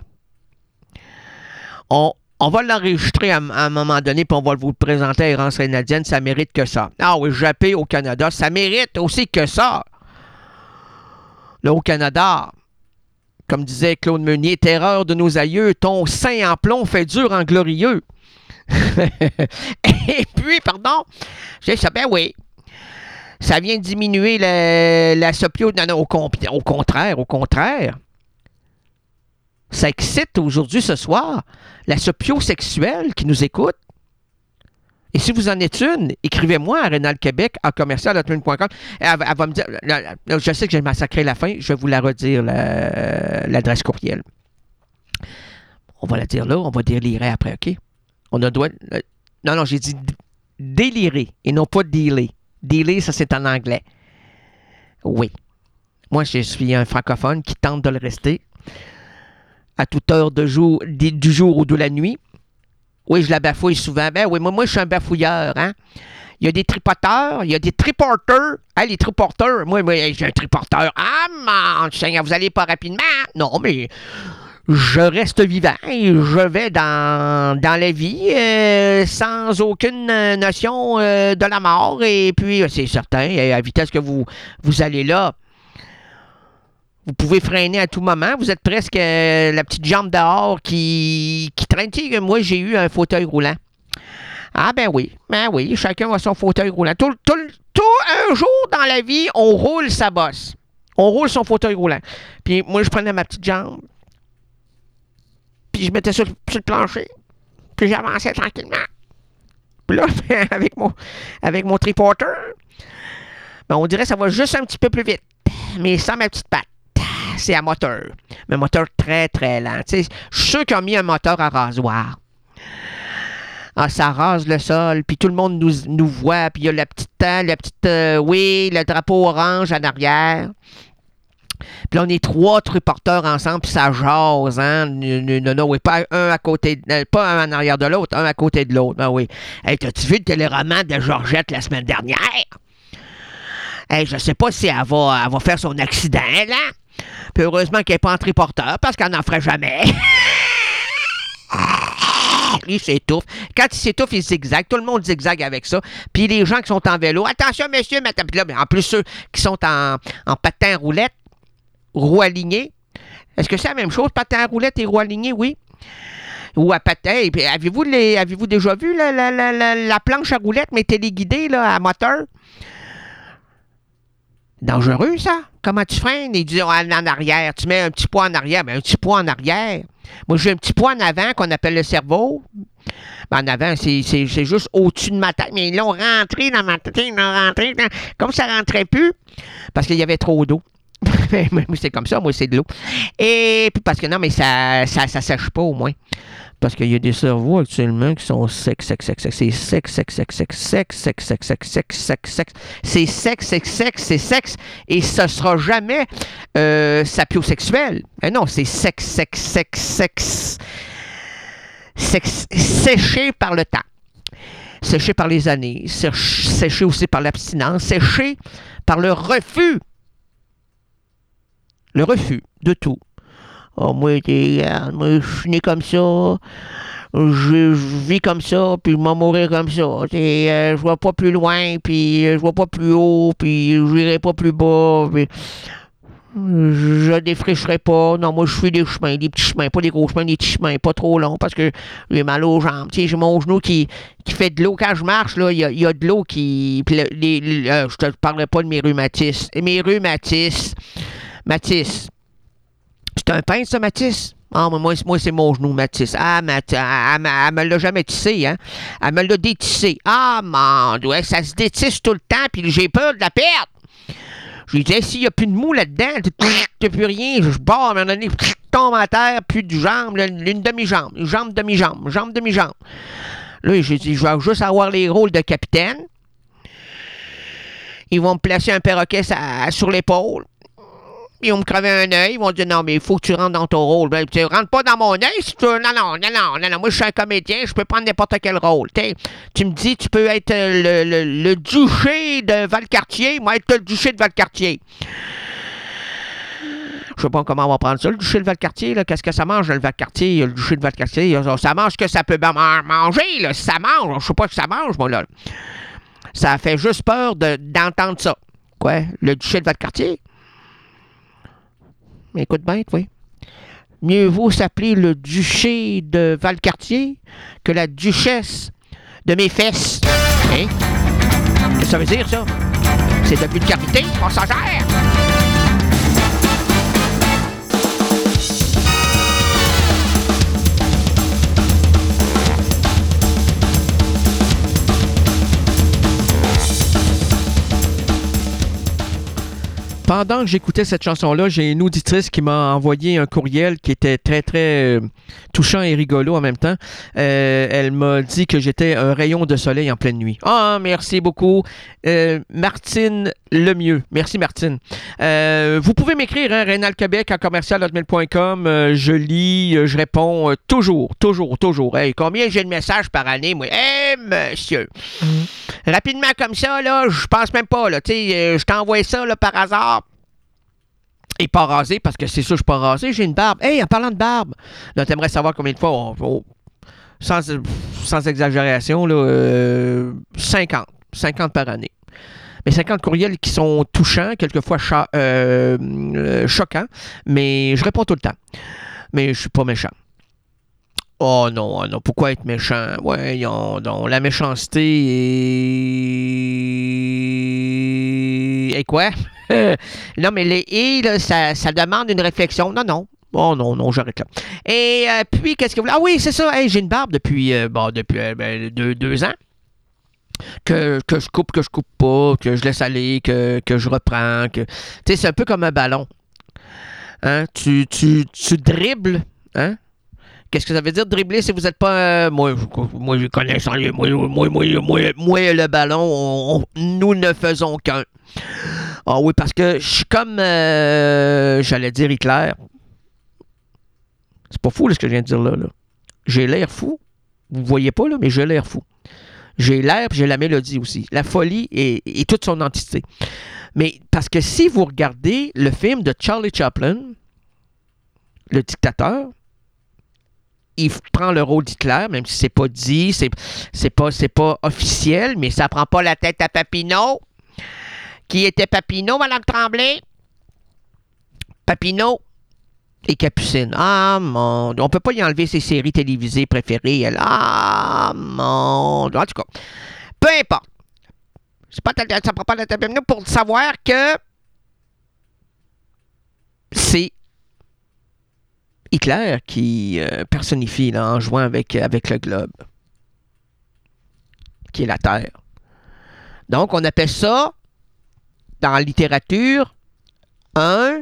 On va l'enregistrer à un moment donné, puis on va vous le présenter à Errance Canadienne. Ça mérite que ça. Ah oui, japper au Canada, ça mérite aussi que ça. Là, au Canada... Comme disait Claude Meunier, terreur de nos aïeux, ton sein en plomb fait dur en glorieux. Et puis, pardon, je dis ça, ben oui, ça vient diminuer la sopio. Non, au contraire. Ça excite aujourd'hui, ce soir, la sapiosexuelle qui nous écoute. Et si vous en êtes une, écrivez-moi à Rénal Québec, à commercial@hotmail.com. Elle va me dire, je sais que j'ai massacré la fin, je vais vous la redire, l'adresse courriel. On va la dire là, on va délirer après, OK? Non, j'ai dit délirer et non pas dealer. Dealer, ça c'est en anglais. Oui. Moi, je suis un francophone qui tente de le rester à toute heure du jour ou de la nuit. Oui, je la bafouille souvent. Ben oui, moi je suis un bafouilleur, hein. Il y a des tripoteurs, il y a des triporteurs. Hein, les triporteurs, moi, j'ai un triporteur. Ah, mon Seigneur, vous allez pas rapidement. Non, mais je reste vivant et je vais dans la vie sans aucune notion de la mort. Et puis, c'est certain, à la vitesse que vous allez là, vous pouvez freiner à tout moment. Vous êtes presque la petite jambe dehors qui traîne. Tu sais, moi, j'ai eu un fauteuil roulant. Ah, ben oui, chacun a son fauteuil roulant. Tout un jour dans la vie, on roule sa bosse. On roule son fauteuil roulant. Puis moi, je prenais ma petite jambe. Puis je mettais sur le plancher. Puis j'avançais tranquillement. Puis là, avec mon triporteur, ben, on dirait que ça va juste un petit peu plus vite. Mais sans ma petite patte. C'est à moteur. Mais un moteur très, très lent. Tu sais, je suis sûr qu'ils ont mis un moteur à rasoir. Ah, ça rase le sol, puis tout le monde nous voit, puis il y a le drapeau orange en arrière. Puis là, on est 3 triporteurs ensemble, puis ça jase, hein. Non, oui, pas un à côté, pas un en arrière de l'autre, un à côté de l'autre. Ben oui. Hey, t'as-tu vu le téléroman de Georgette la semaine dernière? Hey, je sais pas si elle va faire son accident, là. Puis heureusement qu'elle n'est pas en triporteur, parce qu'elle n'en ferait jamais. Il s'étouffe. Quand il s'étouffe, il zigzague. Tout le monde zigzague avec ça. Puis les gens qui sont en vélo, attention, messieurs, puis là, en plus, ceux qui sont en patin roulette, roue alignée, Est-ce que c'est la même chose, patin à roulette et roue alignée? Oui. Ou à patin. Et puis, avez-vous déjà vu la planche à roulette, mais téléguidée là, à moteur? Dangereux, ça. Comment tu freines? Il dit en arrière. Tu mets un petit poids en arrière. Mais un petit poids en arrière. Moi, j'ai un petit poids en avant qu'on appelle le cerveau. Ben, en avant, c'est juste au-dessus de ma tête. Mais ils l'ont rentré dans ma tête. Ils l'ont rentré. Comme ça ne rentrait plus, parce qu'il y avait trop d'eau. C'est comme ça, moi, c'est de l'eau. Et puis parce que non, mais ça sèche pas au moins. Parce qu'il y a des cerveaux actuellement qui sont secs. C'est sec. C'est sexe. Et ce sera jamais sapiosexuel. Non, c'est sexe. Séché par le temps. Séché par les années. Séché aussi par l'abstinence. Séché par le refus. Le refus de tout. Oh, moi, je suis né comme ça, je vis comme ça, puis je vais mourir comme ça. Je vois pas plus loin, puis je vois pas plus haut, puis je n'irai pas plus bas, puis je défricherai pas. Non, moi, je suis des chemins, des petits chemins, pas des gros chemins, des petits chemins, pas trop longs, parce que j'ai mal aux jambes. J'ai mon genou qui fait de l'eau quand je marche, là, il y a de l'eau qui... je te parlerai pas de mes rhumatismes. Mathis. C'est un peintre, ça, Mathis? Ah, moi, c'est mon genou, Mathis. Ah, elle me l'a jamais tissé, hein? Elle me l'a détissé. Ah, mon Dieu, ça se détisse tout le temps, puis j'ai peur de la perdre. Je lui disais, s'il n'y a plus de mou là-dedans, t'as plus rien, je barre, à un moment donné, tombe à terre, plus de jambe, une demi-jambe, une jambe, demi-jambe. Là, j'ai dit, je vais juste avoir les rôles de capitaine. Ils vont me placer un perroquet sur l'épaule. Ils vont me crever un œil, ils vont dire non, mais il faut que tu rentres dans ton rôle. Ben, tu rentres pas dans mon œil si tu veux. Non. Moi, je suis un comédien, je peux prendre n'importe quel rôle. Tu me dis, tu peux être le duché de Valcartier, moi, être le duché de Valcartier. Je sais pas comment on va prendre ça, le duché de Valcartier, là. Qu'est-ce que ça mange, le Valcartier, le duché de Valcartier? Ça mange ce que ça peut manger, là. Si ça mange, je sais pas ce que ça mange, moi, là. Ça fait juste peur d'entendre ça. Quoi? Le duché de Valcartier? Écoute bien, oui. Mieux vaut s'appeler le duché de Valcartier que la duchesse de mes fesses. Hein? Qu'est-ce que ça veut dire, ça? C'est de vulgarité passagère. Pendant que j'écoutais cette chanson-là, j'ai une auditrice qui m'a envoyé un courriel qui était très, très touchant et rigolo en même temps. Elle m'a dit que j'étais un rayon de soleil en pleine nuit. Ah, merci beaucoup. Martine Lemieux. Merci, Martine. Vous pouvez m'écrire, hein, reynaldquebec@commercial.com. Je lis, je réponds toujours. Hey, combien j'ai de messages par année, moi? Monsieur. Rapidement comme ça, là, je pense même pas, là. Tu sais, je t'envoie ça, là, par hasard. Et pas rasé, parce que c'est sûr que je suis pas rasé, j'ai une barbe. Hey, en parlant de barbe, là, t'aimerais savoir combien de fois, sans exagération, là, 50 par année. Mais 50 courriels qui sont touchants, quelquefois choquants, mais je réponds tout le temps. Mais je suis pas méchant. Oh non, pourquoi être méchant? Voyons donc, la méchanceté et quoi? Non, mais les « et », là, ça demande une réflexion. Non. Oh non, j'arrête là. Et puis, qu'est-ce que vous voulez? Ah oui, c'est ça. Hey, j'ai une barbe depuis 2 ans. Que je coupe pas, que je laisse aller, que je reprends. Tu sais, c'est un peu comme un ballon. Hein? Tu dribbles, hein? Qu'est-ce que ça veut dire dribbler si vous n'êtes pas... moi, je connais ça. Moi, le ballon, nous ne faisons qu'un. Ah oui, parce que je suis comme... j'allais dire Hitler. C'est pas fou, là, ce que je viens de dire là. J'ai l'air fou. Vous voyez pas, là, mais j'ai l'air fou. J'ai l'air, puis j'ai la mélodie aussi. La folie et toute son entité. Mais parce que si vous regardez le film de Charlie Chaplin, le dictateur, il prend le rôle d'Hitler, même si c'est pas dit, c'est pas officiel, mais ça prend pas la tête à Papineau. Qui était Papineau, Mme Tremblay? Papineau, Et Capucine. Ah, mon Dieu. On peut pas y enlever ses séries télévisées préférées. Elle. Ah, mon Dieu. En tout cas, peu importe. Ça prend pas la table pour savoir que c'est Hitler qui personnifie là, en jouant avec le globe, qui est la Terre. Donc, on appelle ça, dans la littérature, un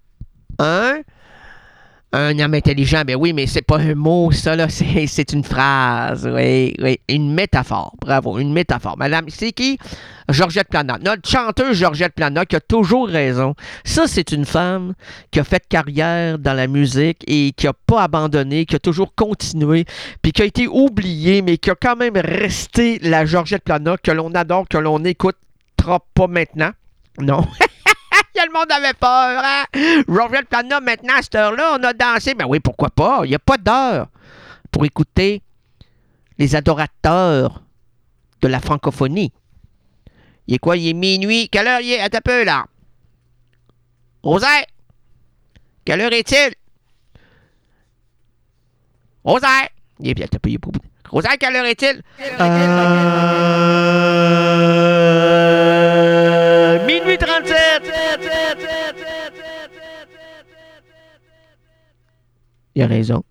homme intelligent. Ben oui, mais c'est pas un mot, ça, là. C'est une phrase. Oui. Une métaphore. Bravo, une métaphore. Madame, c'est qui? Georgette Plana. Notre chanteuse Georgette Plana qui a toujours raison. Ça, c'est une femme qui a fait carrière dans la musique et qui a pas abandonné, qui a toujours continué, puis qui a été oubliée, mais qui a quand même resté la Georgette Plana que l'on adore, que l'on n'écoutera pas maintenant. Non. Le monde avait peur, hein? Georgette Plana, maintenant, à cette heure-là, on a dansé. Ben oui, pourquoi pas? Il n'y a pas d'heure pour écouter les adorateurs de la francophonie. Il est quoi? Il est minuit. Quelle heure il est? Attends un peu, là. Rosaire! Quelle heure est-il? Rosaire! Il est bien, attends un peu, il est pas... Rosaire, quelle heure est-il? Minuit 37! Il a raison.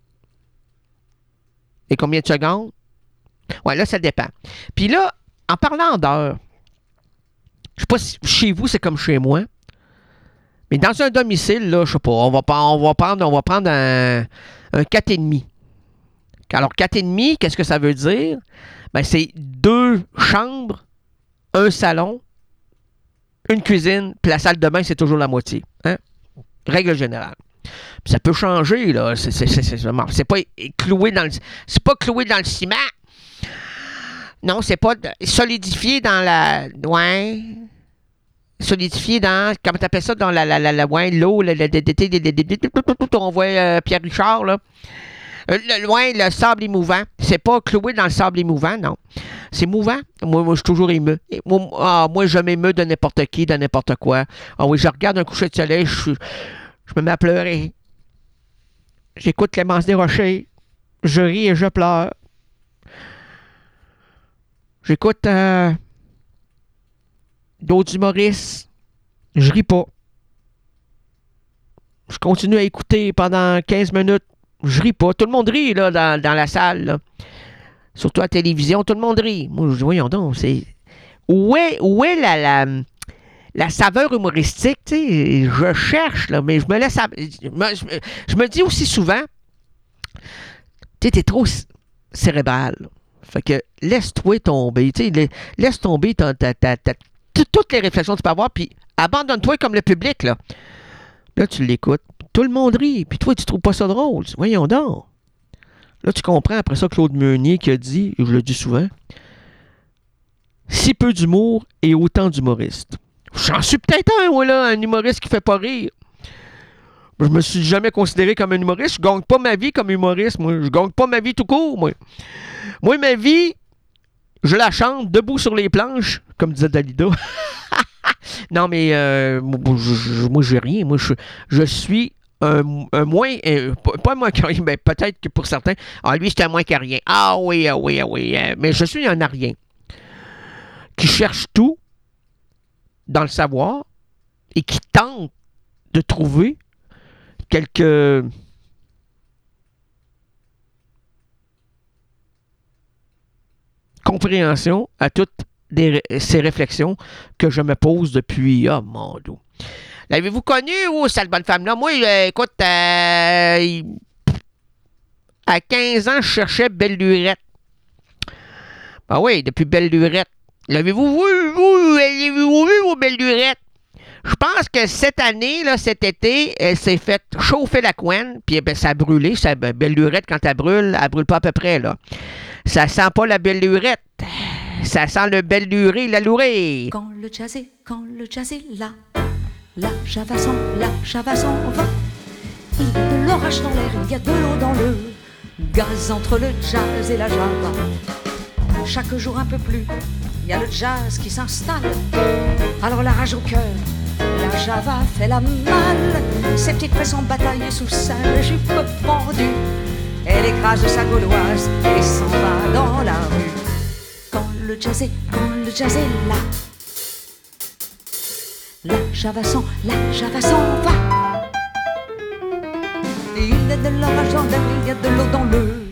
Et combien de secondes? Ouais, là, ça dépend. Puis là, en parlant d'heures, je sais pas si chez vous, c'est comme chez moi, mais dans un domicile, là, je sais pas, on va prendre un 4,5. Alors, 4,5, qu'est-ce que ça veut dire? Ben, c'est 2 chambres, un salon, une cuisine, puis la salle de bain, c'est toujours la moitié. Hein? Règle générale. Puis ça peut changer, là. C'est pas cloué dans le ciment. Non, c'est pas solidifié dans la... Ouais. Solidifié dans... Comment t'appelles ça? Dans l'eau. On voit Pierre Richard, là. Le sable émouvant. C'est pas cloué dans le sable émouvant, non. C'est mouvant. Moi, je suis toujours ému. Moi, je m'émeus de n'importe qui, de n'importe quoi. Ah oui, je regarde un coucher de soleil, je me mets à pleurer. J'écoute Clémence Desrochers. Je ris et je pleure. J'écoute d'autres humoristes. Je ris pas. Je continue à écouter pendant 15 minutes. Je ris pas. Tout le monde rit là, dans la salle. Là. Surtout à la télévision, tout le monde rit. Moi, je dis, voyons donc, c'est... Où est la saveur humoristique? Tu sais, je cherche, là, mais je me laisse... Je me dis aussi souvent, tu sais, t'es trop cérébral. Fait que laisse-toi tomber. Tu sais, laisse tomber toutes les réflexions que tu peux avoir, puis abandonne-toi comme le public, là. Là, tu l'écoutes. Tout le monde rit. Puis toi, tu trouves pas ça drôle. Voyons donc. Là, tu comprends après ça Claude Meunier qui a dit, et je le dis souvent, si peu d'humour et autant d'humoristes. J'en suis peut-être un humoriste qui fait pas rire. Je me suis jamais considéré comme un humoriste. Je gagne pas ma vie comme humoriste, moi. Je gagne pas ma vie tout court, moi. Moi, ma vie, je la chante debout sur les planches, comme disait Dalida. Non, mais moi, j'ai rien. Moi, je suis un moins... pas un moins que rien, mais peut-être que pour certains... Ah, lui, c'est un moins que rien. Ah oui. Mais je suis un arien qui cherche tout dans le savoir et qui tente de trouver quelques... compréhension à toutes ces réflexions que je me pose depuis... Oh, mon Dieu. L'avez-vous connu, cette bonne femme-là? Moi, écoute, à 15 ans, je cherchais Belle Lurette. Ah oui, depuis Belle Lurette. L'avez-vous vu, Belle Lurette? Je pense que cette année, là, cet été, elle s'est fait chauffer la couenne, puis ça a brûlé. Belle Lurette, quand elle brûle pas à peu près, là. Ça sent pas la Belle Lurette. Ça sent le Belle Lurée, la lourée. Quand le jazz est là, la java s'en va. Il y a de l'orage dans l'air, il y a de l'eau dans le gaz entre le jazz et la java. Chaque jour un peu plus, il y a le jazz qui s'installe. Alors la rage au cœur, la java fait la malle. Ses petite fait son bataille sous sa jupe fendue. Elle écrase sa gauloise et s'en va dans la rue. Quand le jazz est là, la java s'en va. Il y a de l'orage dans l'air, il y a de l'eau dans le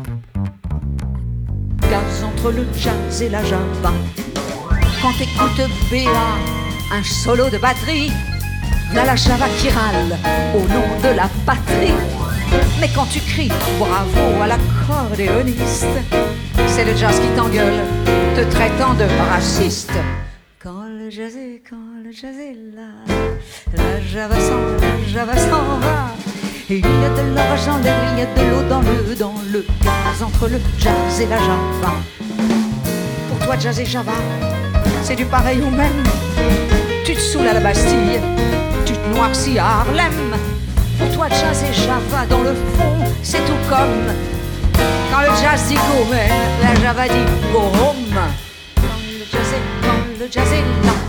gaz entre le jazz et la java. Quand t'écoutes Béa, un solo de batterie, là la java qui râle au nom de la patrie. Mais quand tu cries bravo à l'accordéoniste, c'est le jazz qui t'engueule, te traitant de raciste. Quand le jazz est là, la java s'en va. Il y a de l'orage dans l'air, il y a de l'eau dans le gaz entre le jazz et la java. Pour toi jazz et java, c'est du pareil au même. Tu te saoules à la Bastille, tu te noircis à Harlem. Pour toi jazz et java, dans le fond, c'est tout comme quand le jazz dit go, mais la java dit go home. Quand le jazz est là,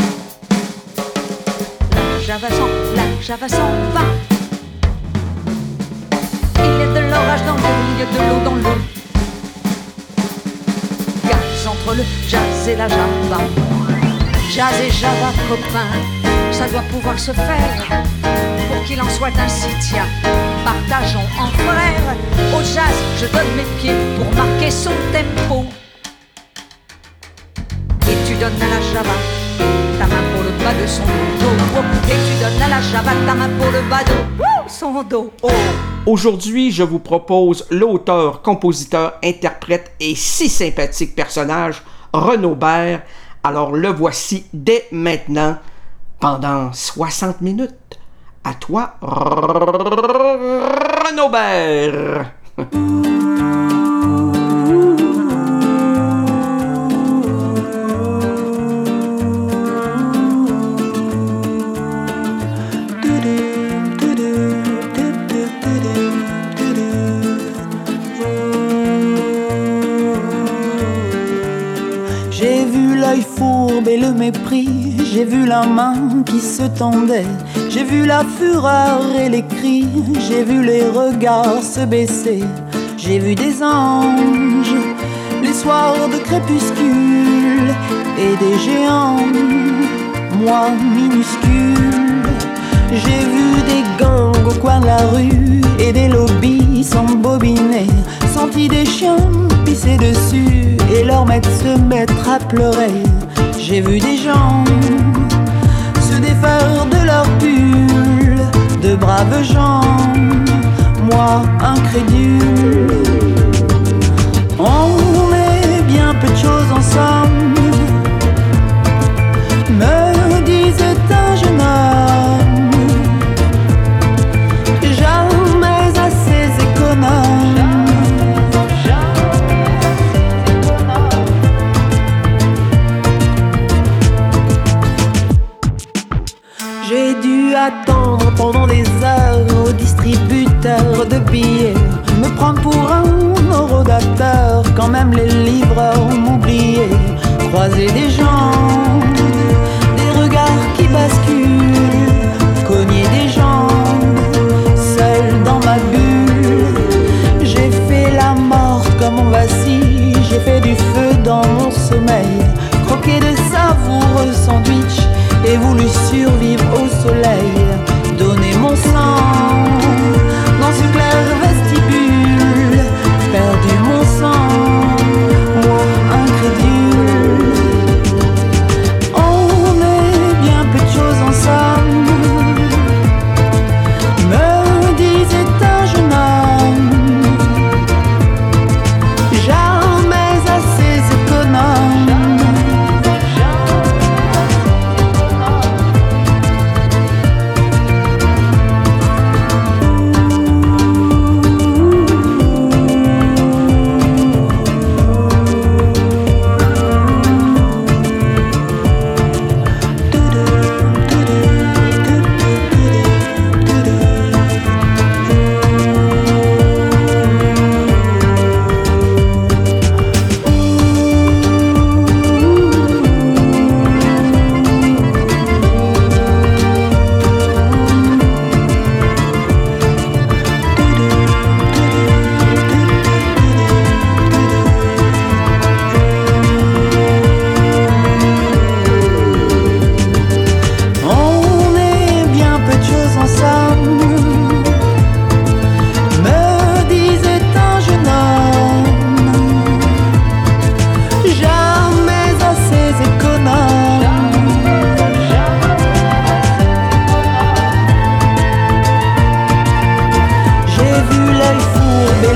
la java s'en va. Il y a de l'orage dans l'air, il y a de l'eau dans le gaz entre le jazz et la java. Jazz et java, copains, ça doit pouvoir se faire. Pour qu'il en soit ainsi, tiens, partageons en frères. Au jazz, je donne mes pieds pour marquer son tempo. Et tu donnes à la java ta main pour le bas de son dos. Et tu donnes à la java ta main pour le bas de son dos. Oh. Aujourd'hui, je vous propose l'auteur, compositeur, interprète et si sympathique personnage, Renaud Baird. Alors le voici dès maintenant, pendant 60 minutes. À toi, Renaud Baird. J'ai vu l'œil fourbe et le mépris, j'ai vu la main qui se tendait, j'ai vu la fureur et les cris, j'ai vu les regards se baisser, j'ai vu des anges, les soirs de crépuscule et des géants, moi minuscule. J'ai vu des gangs au coin de la rue et des lobbies s'embobiner, senti des chiens pisser dessus et leur maître se mettre à pleurer. J'ai vu des gens se défaire de leur pull, de braves gens, moi incrédule. On est bien peu de choses ensemble, me disait un jeune homme, jamais assez économe. J'ai dû attendre pendant des heures au distributeur de billets, me prendre pour un eurodateur quand même les livreurs m'oubliaient. Croiser des gens, des regards qui basculent, cogner des jambes, seul dans ma bulle. J'ai fait la morte comme on vacille, j'ai fait du feu dans mon sommeil, croqué de savoureux sandwichs et voulu survivre au soleil, donner mon sang dans ce clair vestibule, perdu mon sang, moi incrédule.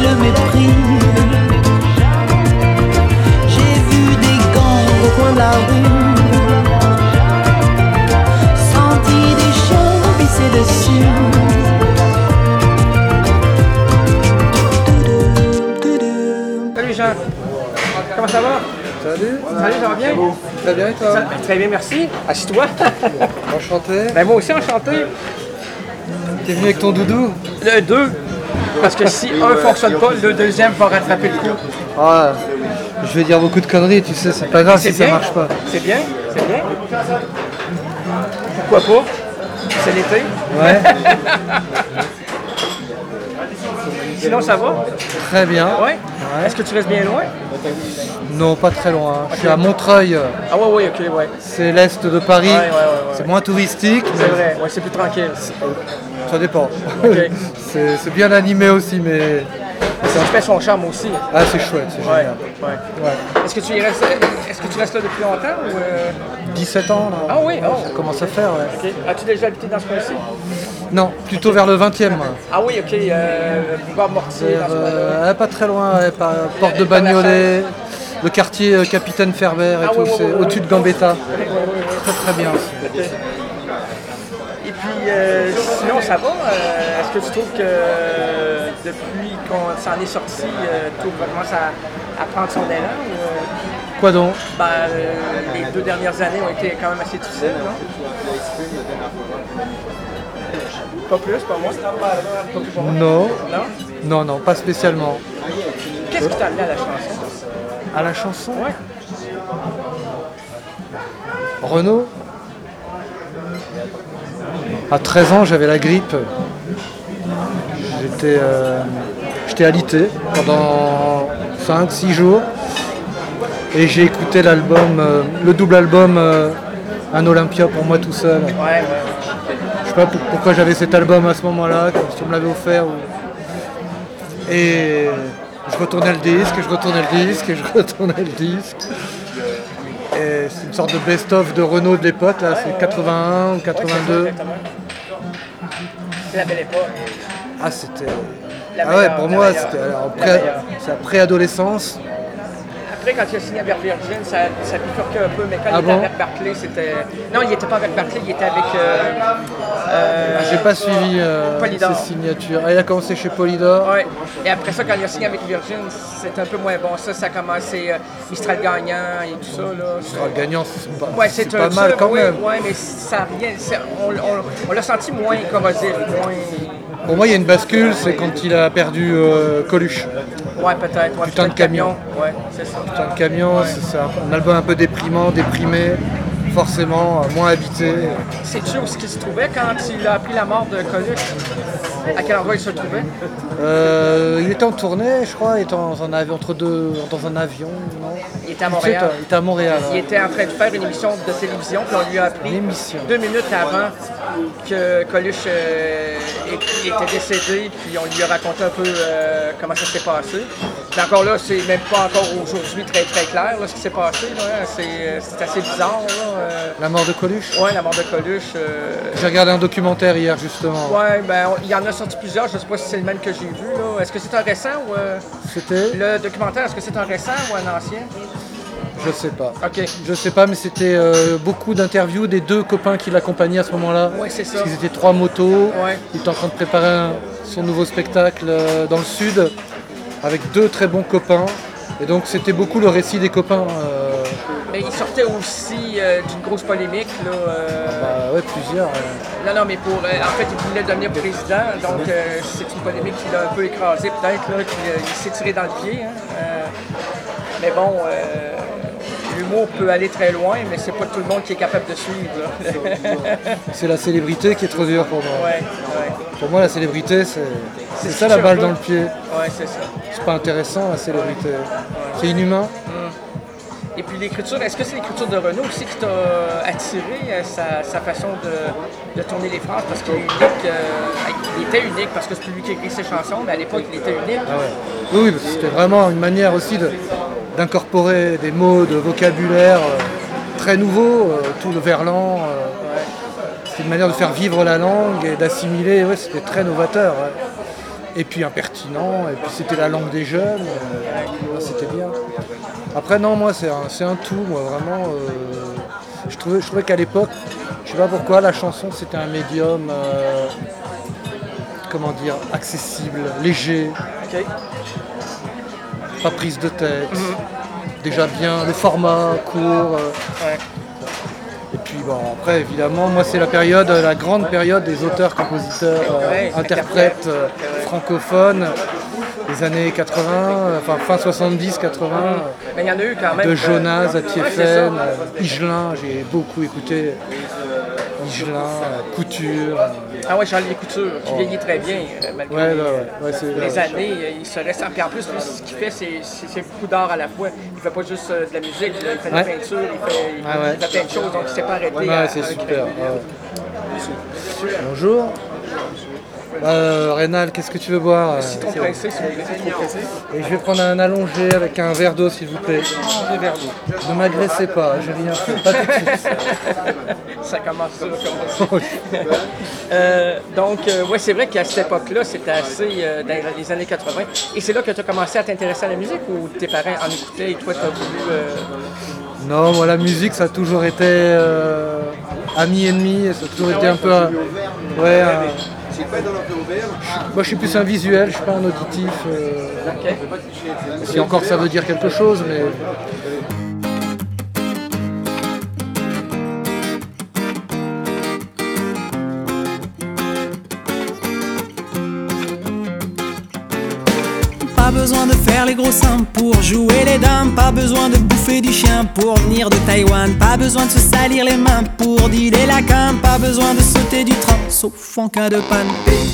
le mépris. J'ai vu des gangs au coin de la rue, senti des chiens pisser dessus. Salut Jean, comment ça va? Salut. Salut, ça va bien? Très bien et toi? Très bien, merci. Assis-toi. Enchanté. Ben moi aussi enchanté. T'es venu avec ton doudou? Le 2, parce que si un fonctionne pas, le deuxième va rattraper le coup. Ah, je vais dire beaucoup de conneries, tu sais, c'est pas grave si ça marche pas. C'est bien, c'est bien. Pourquoi pas? C'est l'été. Ouais. Sinon, ça va? Très bien. Ouais. Est-ce que tu restes bien loin? Non, pas très loin. Je suis à Montreuil. Ah ouais, ok, ouais. C'est l'est de Paris. Ouais. C'est moins touristique. C'est vrai, ouais, c'est plus tranquille. Ça dépend. Ok. C'est bien animé aussi, mais... Ça fait son charme aussi. Ah, c'est chouette, c'est génial. Ouais. Est-ce que tu restes là depuis longtemps ou 17 ans, là. Ah oui, oh. Ça commence à faire, ouais. Ok. As-tu déjà habité dans ce coin-ci? Non, plutôt vers le 20e, moi. Ah oui, ok. Boulevard Mortier, dans ce coin-là. Pas très loin, porte de Bagnolet, le quartier Capitaine Ferber et tout, c'est au-dessus de Gambetta. Très très bien aussi. Okay. Et puis, sinon, ça va? Est-ce que tu trouves que depuis qu'on s'en est sorti, tout commence à prendre son élan? Quoi donc? Les 2 dernières années ont été quand même assez difficiles, non? Pas plus, pas moins? Pas plus pour moi? Non. Non? Non, pas spécialement. Qu'est-ce qui t'a amené à la chanson? À la chanson? Ouais. Renaud? À 13 ans, j'avais la grippe. J'étais alité pendant 5-6 jours. Et j'ai écouté l'album, le double album Un Olympia pour moi tout seul. Ouais. Je sais pas pourquoi j'avais cet album à ce moment-là, comme si on me l'avait offert. Et je retournais le disque, et je retournais le disque. Et c'est une sorte de best-of de Renaud de l'époque, là, c'est 81 ou 82. C'est la belle époque. Ah, c'était... Ah ouais, pour moi, c'était c'est la préadolescence. Après, quand il a signé avec Virgin, ça bifurquait un peu, mais quand il était avec Barclay, c'était... Non, il n'était pas avec Barclay, il était avec... J'ai pas suivi ses signatures. Ah, il a commencé chez Polydor. Ouais. Et après ça, quand il a signé avec Virgin, c'était un peu moins bon. Ça a commencé Mistral gagnant et tout ça. Là. Mistral gagnant, c'est pas un mal quand même. Oui, mais ça rien. On l'a senti moins corrosif, moins... Pour moi, il y a une bascule, c'est quand il a perdu Coluche. Ouais, peut-être. Ouais, Putain de camion. Ouais, c'est ça. Putain de camion, ouais. C'est un album un peu déprimé, forcément, moins habité. Sais-tu où il se trouvait quand il a appris la mort de Coluche? À quel endroit il se trouvait? Il était en tournée, je crois, il était dans un avion, dans un avion, non? Il était à Montréal. Il était à Montréal. Il était en train de faire une émission de télévision, puis on lui a appris 2 minutes avant que Coluche était décédé, puis on lui a raconté un peu comment ça s'est passé. Mais encore là, c'est même pas encore aujourd'hui très très clair là, ce qui s'est passé. Là. C'est assez bizarre. Là. La mort de Coluche? Oui, la mort de Coluche. J'ai regardé un documentaire hier, justement. Oui, il y en a sorti plusieurs. Je ne sais pas si c'est le même que j'ai vu. Là. Est-ce que c'est un récent ou... C'était? Le documentaire, est-ce que c'est un récent ou un ancien? Je sais pas. OK. Je sais pas, mais c'était beaucoup d'interviews des 2 copains qui l'accompagnaient à ce moment-là. Oui, c'est ça. Parce qu'ils étaient 3 motos. Ouais. Il était en train de préparer son nouveau spectacle dans le sud avec 2 très bons copains. Et donc c'était beaucoup le récit des copains. Mais il sortait aussi d'une grosse polémique. Là, ouais, plusieurs. Non, mais en fait, il voulait devenir président, donc c'est une polémique qui l'a un peu écrasé, peut-être, là, qu'il s'est tiré dans le pied. Hein. Mais bon, l'humour peut aller très loin, mais c'est pas tout le monde qui est capable de suivre. C'est la célébrité qui est trop dure pour moi. Ouais. Pour moi, la célébrité, c'est ça la balle dans le pied. Ouais, c'est ça. C'est pas intéressant, la célébrité. C'est inhumain. Et puis l'écriture, est-ce que c'est l'écriture de Renaud aussi qui t'a attiré, sa façon de tourner les phrases? Parce qu'il est unique, il était unique parce que c'est plus lui qui écrit ses chansons, mais à l'époque il était unique. Ah ouais. Oui, parce que c'était vraiment une manière aussi d'incorporer des mots de vocabulaire très nouveaux, tout le verlan. C'était une manière de faire vivre la langue et d'assimiler, c'était très novateur. Ouais. et puis impertinent, et puis c'était la langue des jeunes, c'était bien. Après non, moi c'est un tout, moi vraiment. Je trouvais qu'à l'époque, je sais pas pourquoi, la chanson c'était un médium, comment dire, accessible, léger, pas prise de tête, déjà bien, le format court. Et puis bon, après évidemment, moi c'est la grande période des auteurs-compositeurs, interprètes francophones, les années 80, enfin fin 70-80, Mais il y en a eu quand même. de Jonas à Thiéphène, Higelin, j'ai beaucoup écouté Higelin, Couture. Ah ouais, Charlie Couture, qui vieillit très bien, malgré les années. Il se reste. Puis en plus, lui, ce qu'il fait, c'est beaucoup d'art à la fois. Il fait pas juste de la musique, il fait de la peinture, il fait plein de choses, donc il s'est pas arrêté. C'est super. Bonjour. Rénal, qu'est-ce que tu veux boire? Citron pressé, s'il vous plaît, citron pressé. Et je vais prendre un allongé avec un verre d'eau, s'il vous plaît. Des verres d'eau. Ne m'agressez pas, j'ai rien fait. Pas tout de suite. Ça commence. Donc, ouais, c'est vrai qu'à cette époque-là, c'était assez dans les années 80. Et c'est là que tu as commencé à t'intéresser à la musique ou tes parents en écoutaient et toi, tu as voulu. Non, moi, la musique, ça a toujours été ami-ennemi. Ça a toujours été un peu. Moi je suis plus un visuel, je suis pas un auditif. Si encore ça veut dire quelque chose, mais. Pas besoin de faire les gros seins pour jouer les dames. Pas besoin de bouffer du chien pour venir de Taïwan. Pas besoin de se salir les mains pour dealer la cam. Pas besoin de sauter du train, sauf en cas de panne.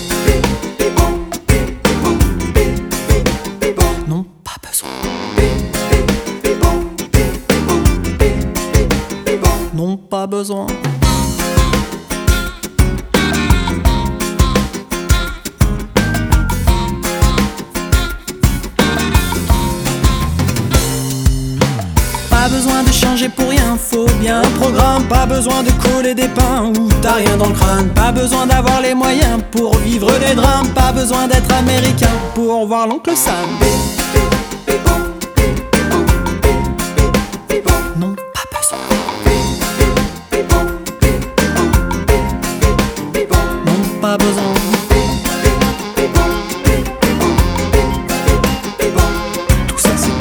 Non, pas besoin. Non, pas besoin. Pas besoin de changer pour rien, faut bien un programme. Pas besoin de coller des pains ou t'as rien dans le crâne. Pas besoin d'avoir les moyens pour vivre des drames. Pas besoin d'être américain pour voir l'oncle Sam. Non, pas besoin. Non, pas besoin. Tout ça c'est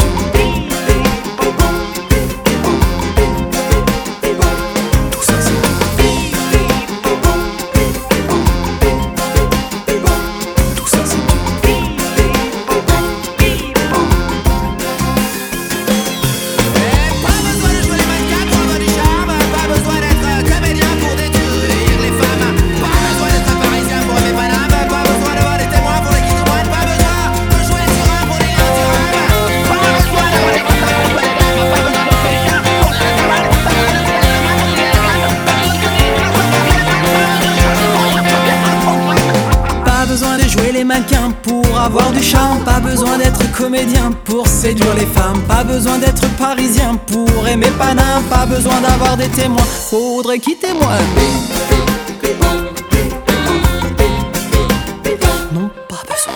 pour avoir du charme, pas besoin d'être comédien pour séduire les femmes, pas besoin d'être parisien pour aimer Paname, pas besoin d'avoir des témoins, faudrait quitter moi. Non, pas besoin.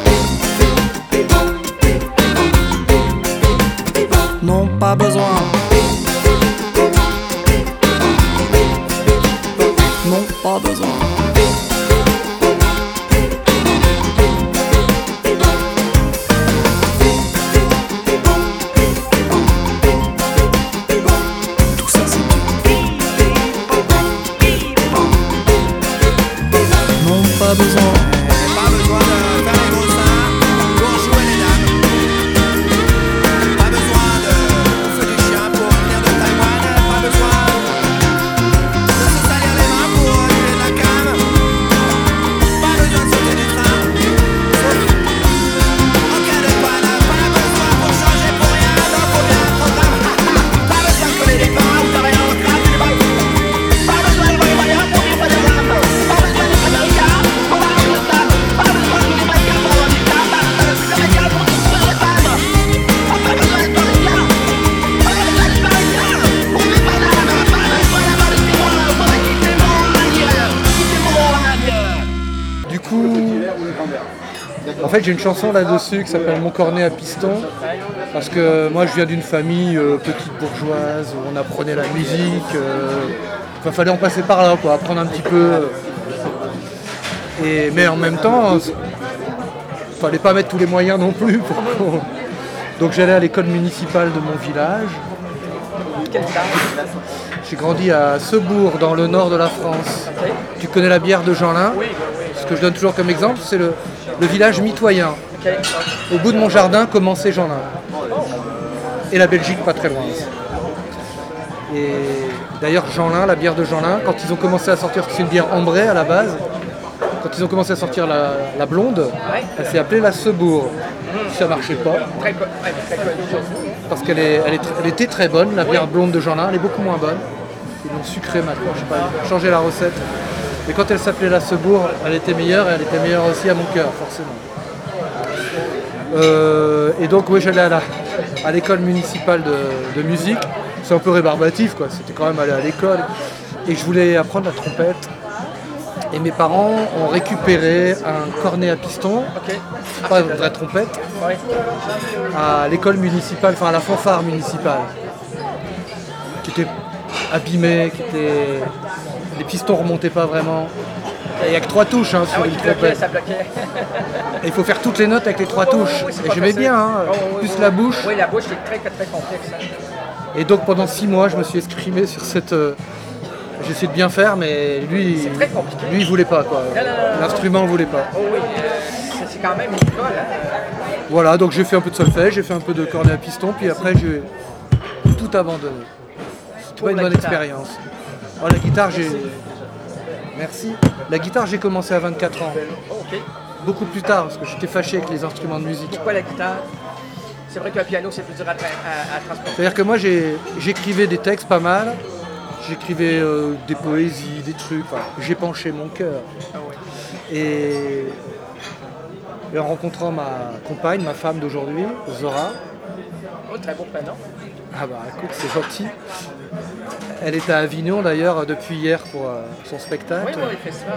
Non, pas besoin. Non, pas besoin. Pas besoin. Pas besoin de faire les gros seins pour jouer les dames. Pas besoin de bouffer du chien pour venir de Taïwan. Pas besoin de se salir les mains pour tuer la cam. Pas besoin de sauter du train. En cas de panne, pas besoin pour changer pour rien. Donc faut bien un programme. Pas besoin de coller des pains ou t'as rien au crâne. Pas besoin de voir les moyens pour vivre des drames. Pas besoin d'être américain. En fait, j'ai une chanson là-dessus qui s'appelle Mon cornet à piston, parce que moi je viens d'une famille petite bourgeoise où on apprenait la musique. Enfin, fallait en passer par là, quoi, apprendre un petit peu. Mais en même temps, fallait pas mettre tous les moyens non plus. Donc j'allais à l'école municipale de mon village. J'ai grandi à Sebourg, dans le nord de la France. Tu connais la bière de Jeanlin? Ce que je donne toujours comme exemple, c'est le village mitoyen. Au bout de mon jardin commençait Jeanlin. Et la Belgique pas très loin. Et d'ailleurs Jeanlin, la bière de Jeanlin, quand ils ont commencé à sortir, c'est une bière ambrée à la base, quand ils ont commencé à sortir la blonde, elle s'est appelée la Sebourg. Ça marchait pas. Parce elle était très bonne, la bière blonde de Jeanlin, elle est beaucoup moins bonne. Ils l'ont sucrée maintenant, je sais pas, ils ont changé la recette. Mais quand elle s'appelait la Sebourg, elle était meilleure et elle était meilleure aussi à mon cœur, forcément. Et donc oui, j'allais à l'école municipale de musique. C'est un peu rébarbatif, quoi. C'était quand même aller à l'école. Et je voulais apprendre la trompette. Et mes parents ont récupéré un cornet à piston, pas une vraie trompette, à l'école municipale, enfin à la fanfare municipale, qui était abîmée, les pistons remontaient pas vraiment. Il n'y a que 3 touches sur une trompette. Et il faut faire toutes les notes avec les 3 touches. Et j'aimais bien, plus la bouche. Oui, la bouche est très, très complexe. Et donc pendant 6 mois, je me suis escrimé sur cette... J'essayais de bien faire, mais lui, il voulait pas, quoi. L'instrument voulait pas. Oh oui, c'est quand même une école, Voilà, donc j'ai fait un peu de solfège, j'ai fait un peu de cornet à piston, puis après j'ai tout abandonné. C'était pas une bonne expérience. Oh, la guitare, Merci. La guitare, j'ai commencé à 24 ans. Beaucoup plus tard, parce que j'étais fâché avec les instruments de musique. Pourquoi la guitare? C'est vrai qu'un piano, c'est plus dur à transporter. C'est-à-dire que moi, j'écrivais des textes pas mal. J'écrivais des poésies, des trucs, j'épanchais mon cœur. Et en rencontrant ma compagne, ma femme d'aujourd'hui, Zora. Oh, très beau prénom. Ah bah écoute, c'est gentil. Elle est à Avignon d'ailleurs depuis hier pour son spectacle. Oui, le festival.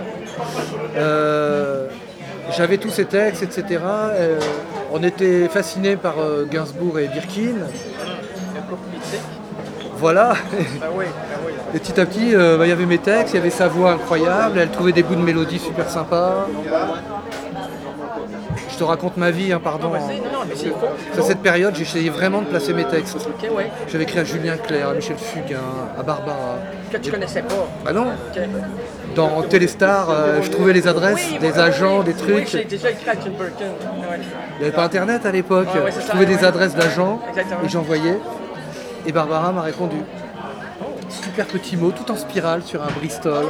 J'avais tous ces textes, etc. On était fascinés par Gainsbourg et Birkin. Le couple mythique. Voilà. Oui. Et petit à petit, il y avait mes textes, il y avait sa voix incroyable, elle trouvait des bouts de mélodie super sympas. Je te raconte ma vie, pardon. À cette période, j'essayais vraiment de placer mes textes. J'avais écrit à Julien Clerc, à Michel Fugain, à Barbara. Que tu connaissais pas? Bah non. Dans Téléstar, je trouvais les adresses des agents, des trucs. Oui, j'ai déjà écrit à Tim Burton. Il n'y avait pas internet à l'époque. Je trouvais des adresses d'agents et j'envoyais. Et Barbara m'a répondu. Super petit mot, tout en spirale sur un Bristol.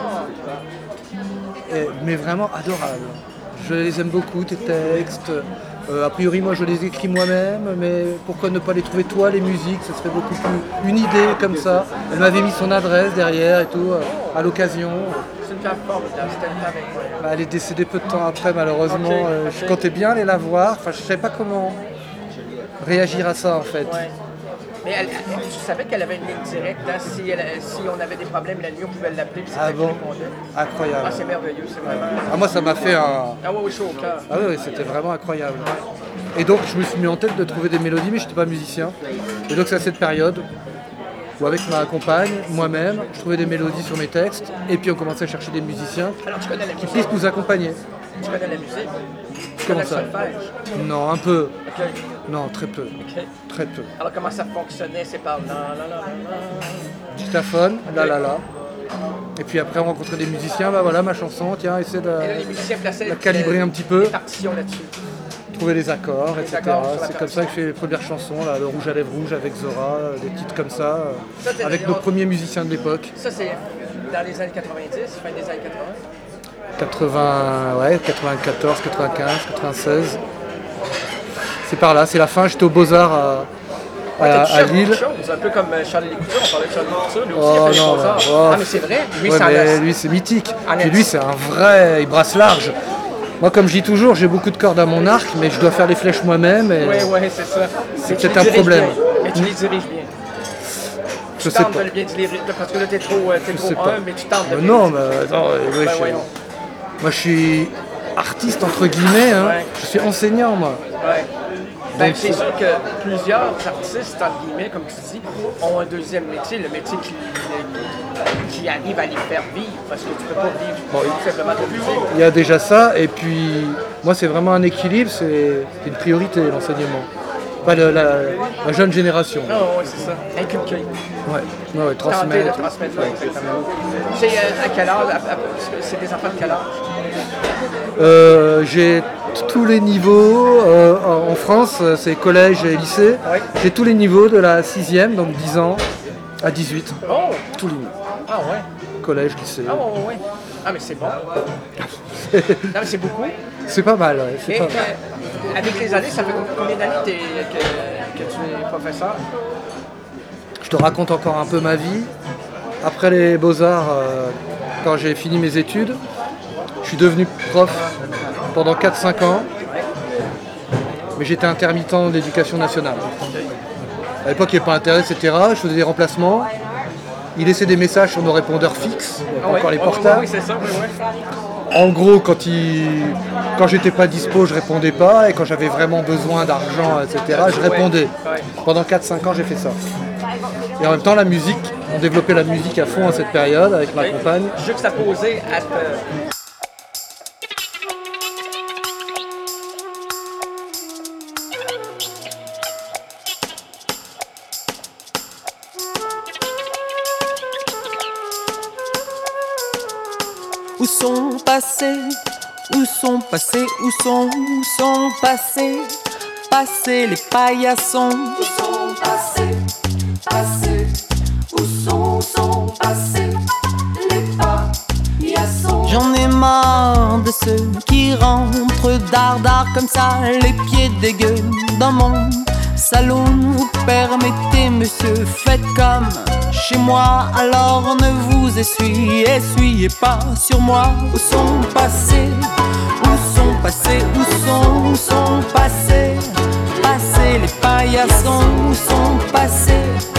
Mais vraiment adorable. Je les aime beaucoup, tes textes. A priori, moi, je les écris moi-même, mais pourquoi ne pas les trouver toi, les musiques? Ce serait beaucoup plus une idée comme ça. Elle m'avait mis son adresse derrière et tout, à l'occasion. C'est une femme forte, c'était une femme incroyable. Elle est décédée peu de temps après, malheureusement. Je comptais bien aller la voir. Enfin, je ne savais pas comment réagir à ça, en fait. Ouais. Mais tu savais qu'elle avait une ligne directe, si on avait des problèmes la nuit, on pouvait l'appeler, puis c'est bon? Incroyable. Ah, c'est merveilleux, c'est vraiment... Moi, ça m'a fait un... Ah oui, chaud au cœur. Ah oui, c'était vraiment incroyable. Et donc, je me suis mis en tête de trouver des mélodies, mais je n'étais pas musicien. Et donc, c'est à cette période où, avec ma compagne, moi-même, je trouvais des mélodies sur mes textes, et puis on commençait à chercher des musiciens qui puissent nous accompagner. Tu connais la musique? Comment ça? Non, un peu. Okay. Non, très peu. Okay. Très peu. Alors comment ça fonctionnait? C'est par dictaphone, la. Et puis après on rencontrait des musiciens, bah voilà ma chanson, tiens, essaie de la calibrer un petit peu. Des partitions là-dessus. Trouver les accords, etc. C'est comme ça que je fais les premières chansons, là, le Rouge à lèvres rouge avec Zora, des titres comme ça avec nos premiers musiciens de l'époque. Ça c'est dans les années 90, fin des années 80. 94, 95, 96. C'est par là, c'est la fin, j'étais aux Beaux-Arts à Lille. Un peu comme Charlie Lécouture, on parlait de Charlie Lécouture, lui aussi il a fait des Beaux-Arts. Ah mais c'est vrai, lui c'est mythique. Puis lui c'est un vrai, il brasse large. Moi comme je dis toujours, j'ai beaucoup de cordes à mon arc, mais je dois faire les flèches moi-même. Oui, c'est ça. C'est peut-être un problème. Mais tu les diriges bien. Je sais pas. De bien diriger, parce que là t'es trop mais tu tentes de bien. Non, mais attends, moi je suis artiste entre guillemets, hein. Ouais. Je suis enseignant moi. Ouais. Ben, Donc, c'est sûr que plusieurs artistes, entre guillemets, comme tu dis, ont un deuxième métier, le métier qui arrive à les faire vivre, parce que tu peux pas vivre tout simplement de musique. Il y a déjà ça, et puis moi c'est vraiment un équilibre, c'est une priorité l'enseignement. Pas la jeune génération. Non, oui, c'est ça. Inculquer. Ouais, transmettre. Transmettre, ouais, exactement. C'est à quel âge? C'est des enfants de quel âge? J'ai tous les niveaux. En France, c'est collège et lycée. Ouais. J'ai tous les niveaux de la 6e, donc 10 ans, à 18. Oh! Tous les niveaux. Ah ouais? Collège, lycée. Ah ouais. Ah mais c'est bon. Non mais c'est beaucoup. C'est pas mal, ouais. C'est Et pas mal. avec les années, ça fait combien d'années que tu es professeur? Je te raconte encore un peu ma vie. Après les Beaux-Arts, quand j'ai fini mes études, je suis devenu prof pendant 4-5 ans. Mais j'étais intermittent de l'éducation nationale. À l'époque, il n'y avait pas intérêt, etc. Je faisais des remplacements. Il laissait des messages sur nos répondeurs fixes, encore les portables. Oui, c'est ça, oui. En gros, quand j'étais pas dispo, je répondais pas, et quand j'avais vraiment besoin d'argent, etc., je répondais. Ouais. Pendant 4-5 ans, j'ai fait ça. Et en même temps, la musique, on développait la musique à fond à cette période avec ma compagne. Juxtaposé à Où sont passés, passés les paillassons? Où sont passés, où sont passés les paillassons? J'en ai marre de ceux qui rentrent dardard comme ça, les pieds dégueux dans mon salon. Permettez monsieur, faites comme chez moi, alors ne vous essuyez pas sur moi. Où sont passés, passés les paillassons? Où sont passés,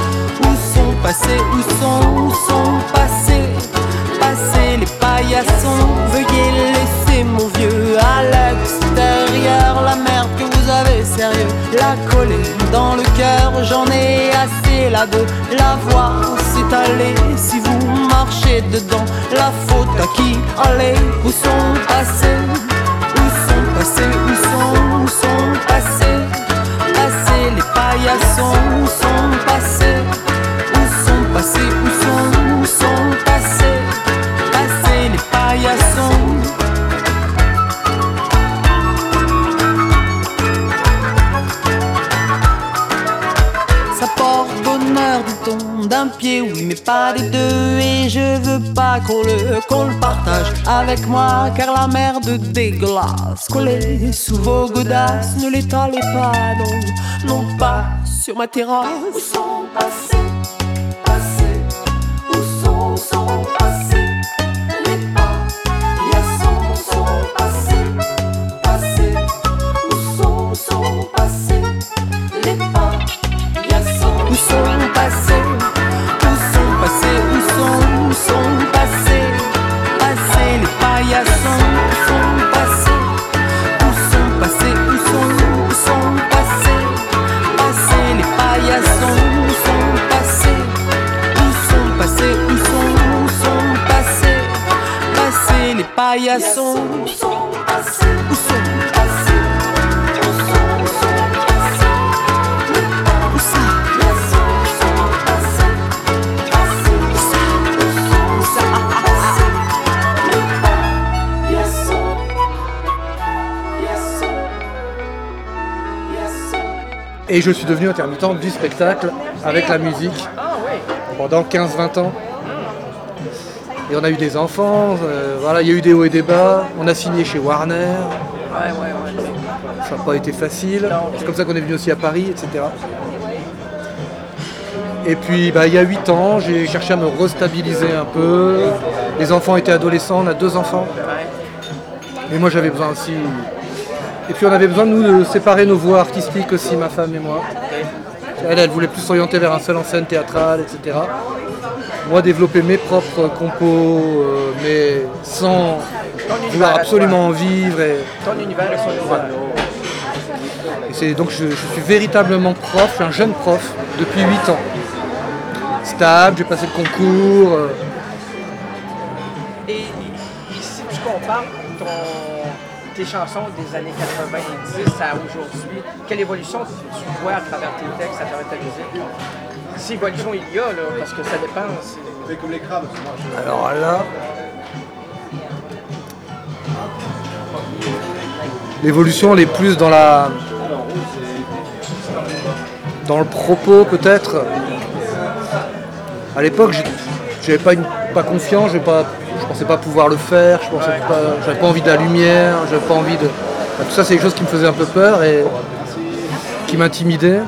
passés les paillassons? Veuillez laisser mon vieux à l'extérieur. La merde que vous avez, sérieux, la coller dans le cœur. J'en ai assez là de la voir s'étaler. Si vous marchez dedans, la faute à qui? Allez, où sont passés, passés les paillassons? Où sont passés, passés les paillassons? Ça porte bonheur, dit-on, d'un pied, oui, mais pas des deux. Et je veux pas qu'on le partage avec moi, car la merde dégueulasse collée sous vos godasses, ne l'étalez pas, non, pas sur ma terrasse. Où sont passés, où sont passés les paillassons? Sont passés, où sont passés les paillassons? Où sont passés, où sont passés les paillassons? Où sont passés, où sont passés les paillassons? Où sont passés, passés les paillassons? Où sont passés, où sont passés Et je suis devenu intermittent du spectacle avec la musique pendant 15-20 ans. Et on a eu des enfants, voilà, il y a eu des hauts et des bas, on a signé chez Warner. Ouais. Ça n'a pas été facile, c'est comme ça qu'on est venu aussi à Paris, etc. Et puis il y a 8 ans, j'ai cherché à me restabiliser un peu. Les enfants étaient adolescents, on a 2 enfants. Et moi j'avais besoin aussi. Et puis on avait besoin de nous de séparer nos voies artistiques aussi, ma femme et moi. Elle voulait plus s'orienter vers un seul en scène théâtrale, etc. Moi développer mes propres compos, mais sans vouloir absolument en vivre. Ton univers et son univers. Voilà. Et donc je suis véritablement prof, je suis un jeune prof depuis 8 ans. Stable, j'ai passé le concours. Et si tu compares tes chansons des années 90 à aujourd'hui, quelle évolution tu vois à travers tes textes, à travers ta musique? Si évolution il y a, là, parce que ça dépend. Alors là, l'évolution elle est plus dans le propos peut-être. À l'époque, j'avais pas confiance, je pensais pas pouvoir le faire, j'avais pas envie de la lumière, j'avais pas envie de. Tout ça, c'est des choses qui me faisaient un peu peur et qui m'intimidaient.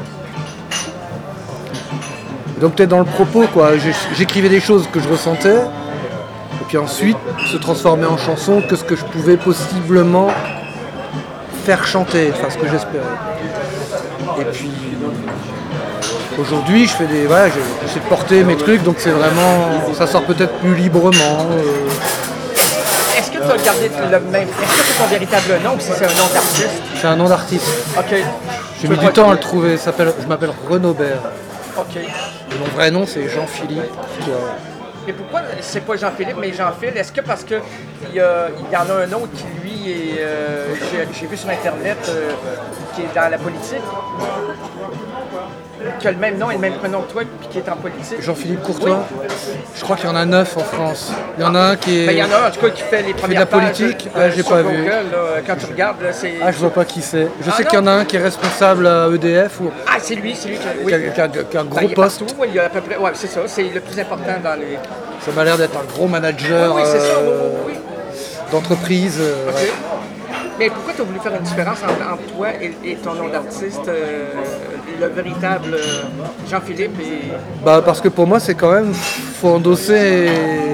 Donc peut-être dans le propos, quoi. J'écrivais des choses que je ressentais, et puis ensuite se transformer en chanson que ce que je pouvais possiblement faire chanter, enfin ce que j'espérais. Et puis aujourd'hui, je fais j'essaie de porter mes trucs, donc c'est vraiment, ça sort peut-être plus librement. Est-ce que tu as gardé le même, est-ce que c'est ton véritable nom ou si c'est un nom d'artiste? C'est un nom d'artiste. Ok. J'ai mis du temps à le trouver. Je m'appelle Renobert. Ok. Et mon vrai nom c'est Jean-Philippe. Mais pourquoi c'est pas Jean-Philippe mais Jean-Phil? Est-ce que parce qu'il y en a un autre qui lui est, j'ai vu sur internet, qui est dans la politique, qui a le même nom et le même prénom que toi, puis qui est en politique? Jean-Philippe Courtois. Oui. Je crois qu'il y en a 9 en France. Il y en a un qui est. Ben, il y en a un en tout cas qui fait les premières pages. Fait de la politique. J'ai pas vu. Google, là, quand tu regardes, là, c'est. Je vois pas qui c'est. Je sais qu'il y en a un qui est responsable à EDF. Ou... c'est lui qui a un gros poste. Partout, il y a à peu près. Ouais, c'est ça. C'est le plus important dans les. Ça m'a l'air d'être un gros manager d'entreprise. Okay. Mais pourquoi tu as voulu faire une différence entre toi et ton nom d'artiste, le véritable Jean-Philippe et... Parce que pour moi, c'est quand même... faut endosser...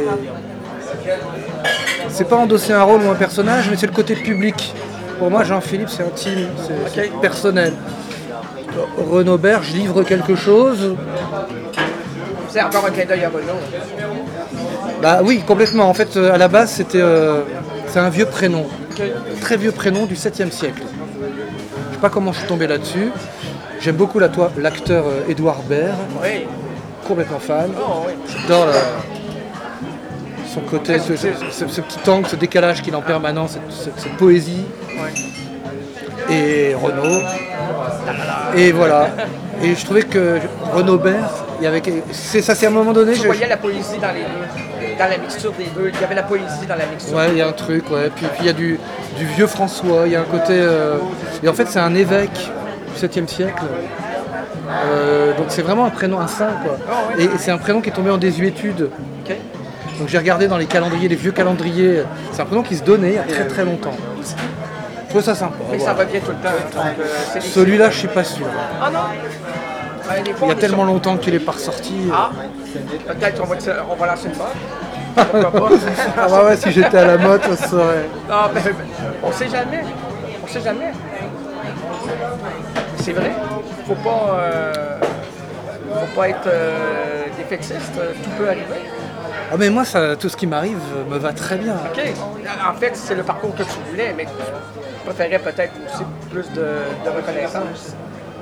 C'est pas endosser un rôle ou un personnage, mais c'est le côté public. Pour moi, Jean-Philippe, c'est intime, c'est personnel. Renobert, je livre quelque chose... C'est encore un clin d'œil à Renaud. Oui, complètement. En fait, à la base, c'est un vieux prénom. Très vieux prénom du 7e siècle. Je sais pas comment je suis tombé là-dessus. J'aime beaucoup l'acteur Édouard Baird. Oui. Complètement fan. Oh, oui. J'adore son côté, ce petit angle, ce décalage qu'il a en permanence, cette poésie. Oui. Et Renaud. Et voilà. Et je trouvais que Renobert, c'est à un moment donné... Je voyais la poésie dans les deux, dans la mixture des deux. Il y avait la poésie dans la mixture. Ouais, il y a un truc, ouais. Puis il y a du vieux François, il y a un côté... Et en fait, c'est un évêque du 7e siècle. Donc c'est vraiment un prénom, un saint, quoi. Oh, ouais. Et c'est un prénom qui est tombé en désuétude. Okay. Donc j'ai regardé dans les calendriers, les vieux calendriers. C'est un prénom qui se donnait il y a très très longtemps. Je trouve ça sympa. Mais ça revient tout le temps. Donc, celui-là, je suis pas sûr. Ah non? Il y a tellement longtemps qu'il est pas ressorti. Peut-être on va lancer une mode. Pourquoi pas? Ouais, si j'étais à la mode, ça serait. Non, on sait jamais. On sait jamais. C'est vrai. Faut pas être défaitiste. Tout peut arriver. Mais moi, tout ce qui m'arrive me va très bien. OK. En fait, c'est le parcours que tu voulais, mais tu préférais peut-être aussi plus de reconnaissance.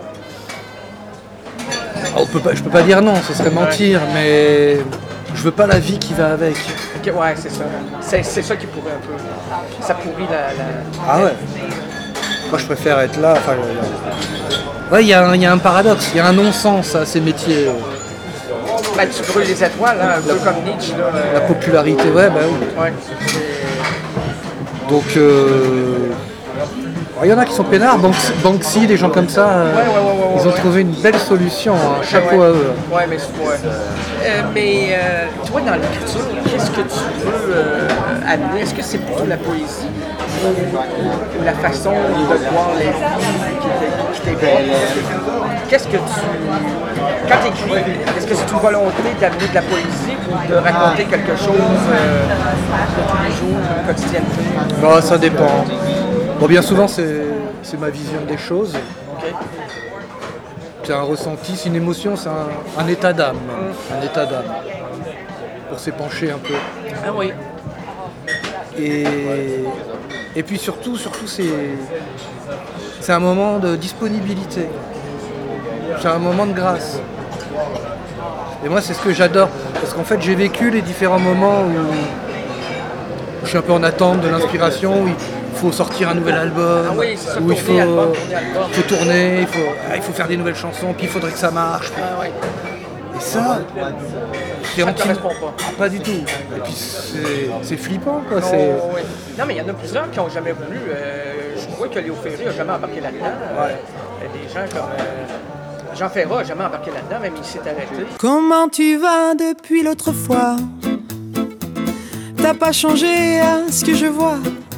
Je peux pas dire non, ce serait mentir, mais je veux pas la vie qui va avec. Okay, ouais, c'est ça. C'est ça qui pourrait un peu... Ça pourrit la... Ah ouais. Moi, je préfère être là. Enfin, il y a un paradoxe, il y a un non-sens à ces métiers. Tu brûles les étoiles, hein, un peu comme Nietzsche. Là, La popularité, oui. Ouais. Donc, il y en a qui sont peinards, Banksy, des gens comme ça, ils ont trouvé une belle solution, un chapeau à eux. Ouais, mais toi, dans l'écriture, qu'est-ce que tu veux amener? Est-ce que c'est plutôt la poésie ou la façon de voir les vies qui t'évoque? Qu'est-ce que quand tu écris, est-ce que c'est une volonté d'amener de la poésie ou de raconter quelque chose de tous les jours, de quotidienneté? Ça dépend. Bien souvent, c'est ma vision des choses. Okay. C'est un ressenti, c'est une émotion, c'est un état d'âme. Un état d'âme. Pour s'épancher un peu. Ah oui. Et puis surtout c'est un moment de disponibilité. C'est un moment de grâce. Et moi, c'est ce que j'adore. Parce qu'en fait, j'ai vécu les différents moments où je suis un peu en attente de l'inspiration, où il faut sortir un nouvel album, où il faut tourner, il faut faire des nouvelles chansons, puis il faudrait que ça marche. Et ça Ça ne correspond pas. Pas du tout. Et puis c'est flippant, quoi. Non, mais il y en a plusieurs qui n'ont jamais voulu. Je crois que Léo Ferré n'a jamais embarqué là-dedans. Des gens comme Jean Ferrat n'a jamais embarqué là-dedans, même il s'est arrêté. Comment tu vas depuis l'autre fois? T'as pas changé à ce que je vois.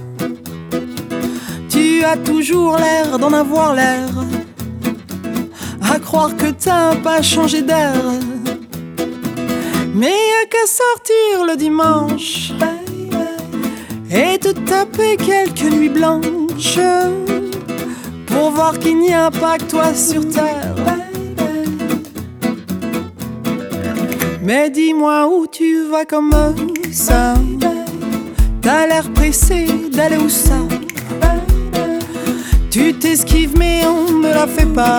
Tu as toujours l'air d'en avoir l'air. À croire que t'as pas changé d'air. Mais y'a qu'à sortir le dimanche et te taper quelques nuits blanches pour voir qu'il n'y a pas que toi sur terre. Mais dis-moi où tu vas comme ça. T'as l'air pressé d'aller où ça? Tu t'esquives mais on ne la fait pas.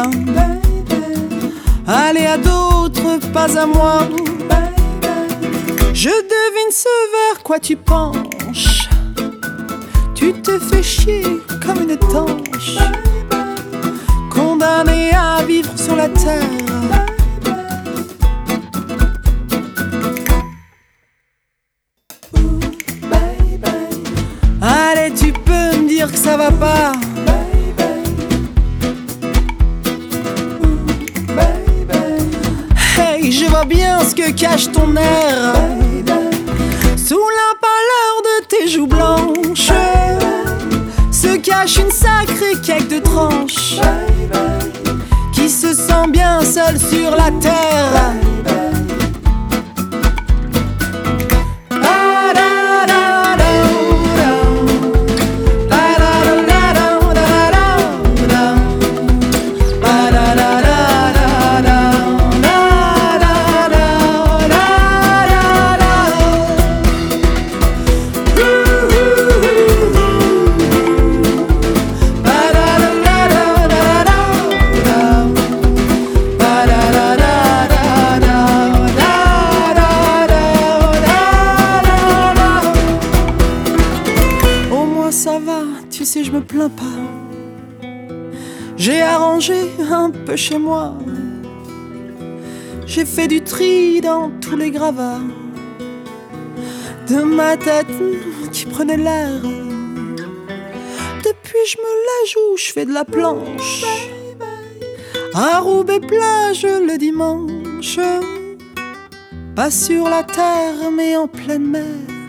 Allez à d'autres, pas à moi. Je devine ce vers quoi tu penches. Tu te fais chier comme une tanche, condamnée à vivre sur la terre. Allez, tu peux me dire que ça va pas. Hey, je vois bien ce que cache ton air sous la pâleur de tes joues blanches. Se cache une sacrée quête de tranche qui se sent bien seule sur la terre. Je me plains pas. J'ai arrangé un peu chez moi. J'ai fait du tri dans tous les gravats de ma tête qui prenait l'air. Depuis je me la joue, je fais de la planche à Roubaix-Plage le dimanche. Pas sur la terre mais en pleine mer.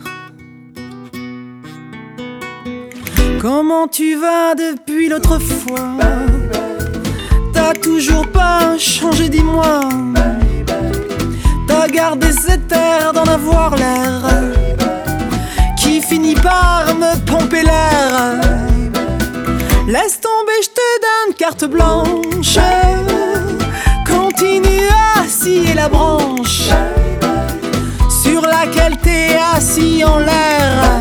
Comment tu vas depuis l'autre fois? T'as toujours pas changé, dis-moi. T'as gardé cet air d'en avoir l'air qui finit par me pomper l'air. Laisse tomber, je te donne carte blanche. Continue à scier la branche sur laquelle t'es assis en l'air.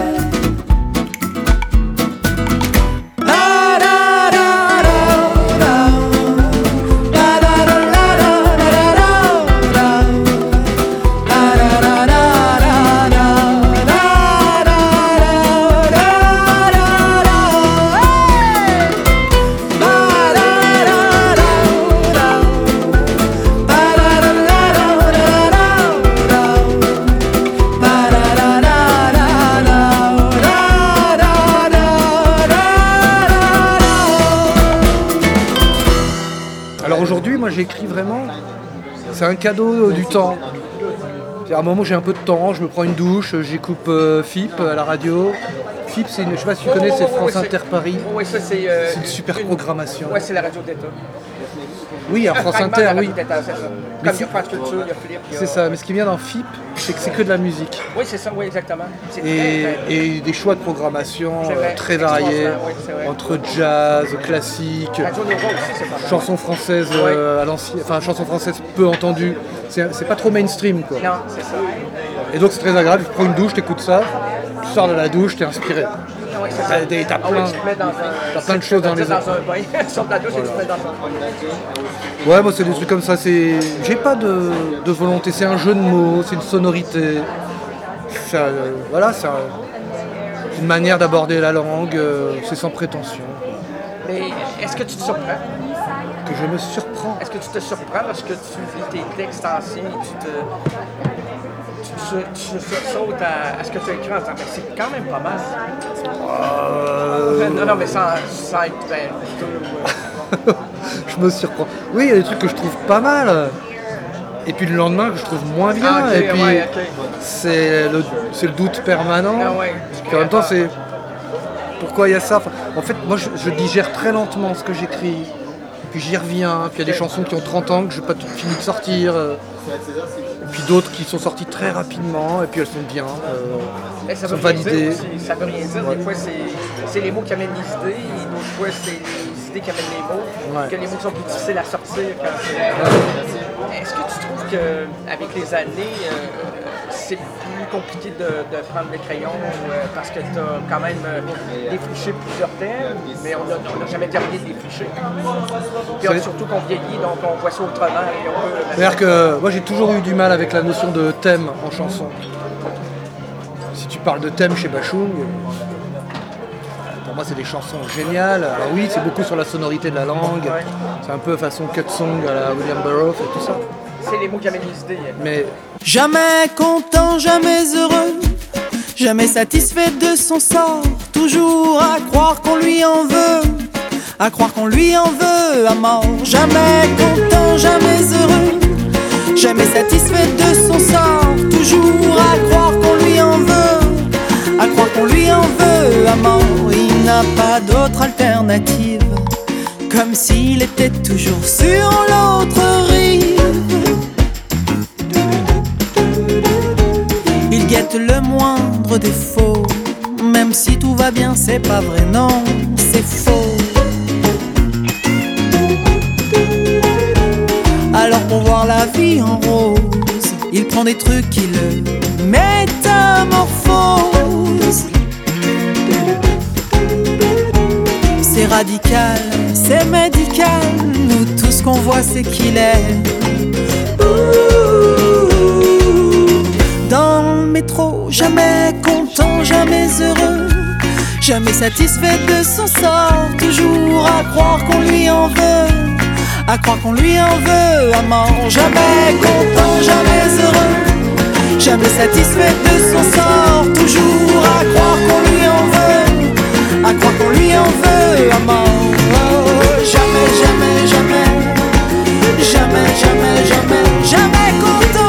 J'écris vraiment, c'est un cadeau du temps. À un moment où j'ai un peu de temps, je me prends une douche, j'écoute FIP à la radio. FIP, je ne sais pas si tu connais, c'est France Inter Paris. Oui, ça c'est une super programmation. Oui, c'est la radio d'État. Oui, à France Inter, oui. Comme il y a France Culture, il y a Philippe. C'est ça, mais ce qui vient dans FIP, c'est que c'est que de la musique. Oui, c'est ça, oui, exactement. Et des choix de programmation très variés, entre jazz, classique, chansons françaises à l'ancienne, enfin chansons françaises peu entendues. C'est pas trop mainstream, quoi. Non, c'est ça. Et donc c'est très agréable, tu prends une douche, t'écoutes ça. Tu sors de la douche, t'es inspiré. Ouais, c'est ça. T'as Ah oui, plein, tu te mets dans un... t'as plein de choses dans les dans un bain, sors de la douche et tu te mets dans un... Ouais, moi c'est des trucs comme ça, j'ai pas de volonté, c'est un jeu de mots, c'est une sonorité. Ça, voilà, c'est une manière d'aborder la langue, c'est sans prétention. Mais est-ce que tu te surprends? Que je me surprends. Est-ce que tu te surprends lorsque tu lis tes textes anciens et tu sautes à ce que tu as écrit en temps? C'est quand même pas mal. Non, mais sans être Je me surprends. Oui, il y a des trucs que je trouve pas mal. Et puis le lendemain que je trouve moins bien. Ah, okay, et puis ouais, okay. c'est le doute permanent. Ah, ouais. Puis en même temps, c'est pourquoi il y a ça. Enfin, en fait, moi, je digère très lentement ce que j'écris. Puis j'y reviens. Puis il y a des chansons qui ont 30 ans que je n'ai pas toutes fini de sortir. Et puis d'autres qui sont sorties très rapidement. Et puis elles sont bien. Ça sont veut rien validées. dire aussi. Ça veut rien dire. Ouais. Des fois, c'est les mots qui amènent les idées. Et d'autres fois, c'est les idées qui amènent les mots. Ouais. Que les mots sont plus difficiles à sortir. Est-ce que tu trouves qu'avec les années, c'est plus compliqué de prendre le crayon parce que tu as quand même défriché plusieurs thèmes, mais on n'a jamais terminé de défricher. Puis surtout qu'on vieillit, donc on voit ça autrement. C'est-à-dire que moi j'ai toujours eu du mal avec la notion de thème en chanson. Si tu parles de thème chez Bachung, pour moi c'est des chansons géniales. Alors oui, c'est beaucoup sur la sonorité de la langue, c'est un peu façon cut song à la William Burroughs et tout ça. C'est les mots qui amènent les idées. Mais jamais content, jamais heureux, jamais satisfait de son sort, toujours à croire qu'on lui en veut, à croire qu'on lui en veut à mort. Jamais content, jamais heureux, jamais satisfait de son sort, toujours à croire qu'on lui en veut, à croire qu'on lui en veut à mort. Il n'a pas d'autre alternative, comme s'il était toujours sur l'autre rive. Il guette le moindre défaut, même si tout va bien, c'est pas vrai, non, c'est faux. Alors pour voir la vie en rose, il prend des trucs qui le métamorphosent. C'est radical, c'est médical, nous tout ce qu'on voit c'est qu'il est dans le métro, jamais content, jamais heureux, jamais satisfait de son sort, toujours à croire qu'on lui en veut, à croire qu'on lui en veut à mort. Jamais content, jamais heureux, jamais satisfait de son sort, toujours à croire qu'on lui en veut, à croire qu'on lui en veut à mort. Oh, jamais, jamais, jamais, jamais, jamais, jamais, jamais content.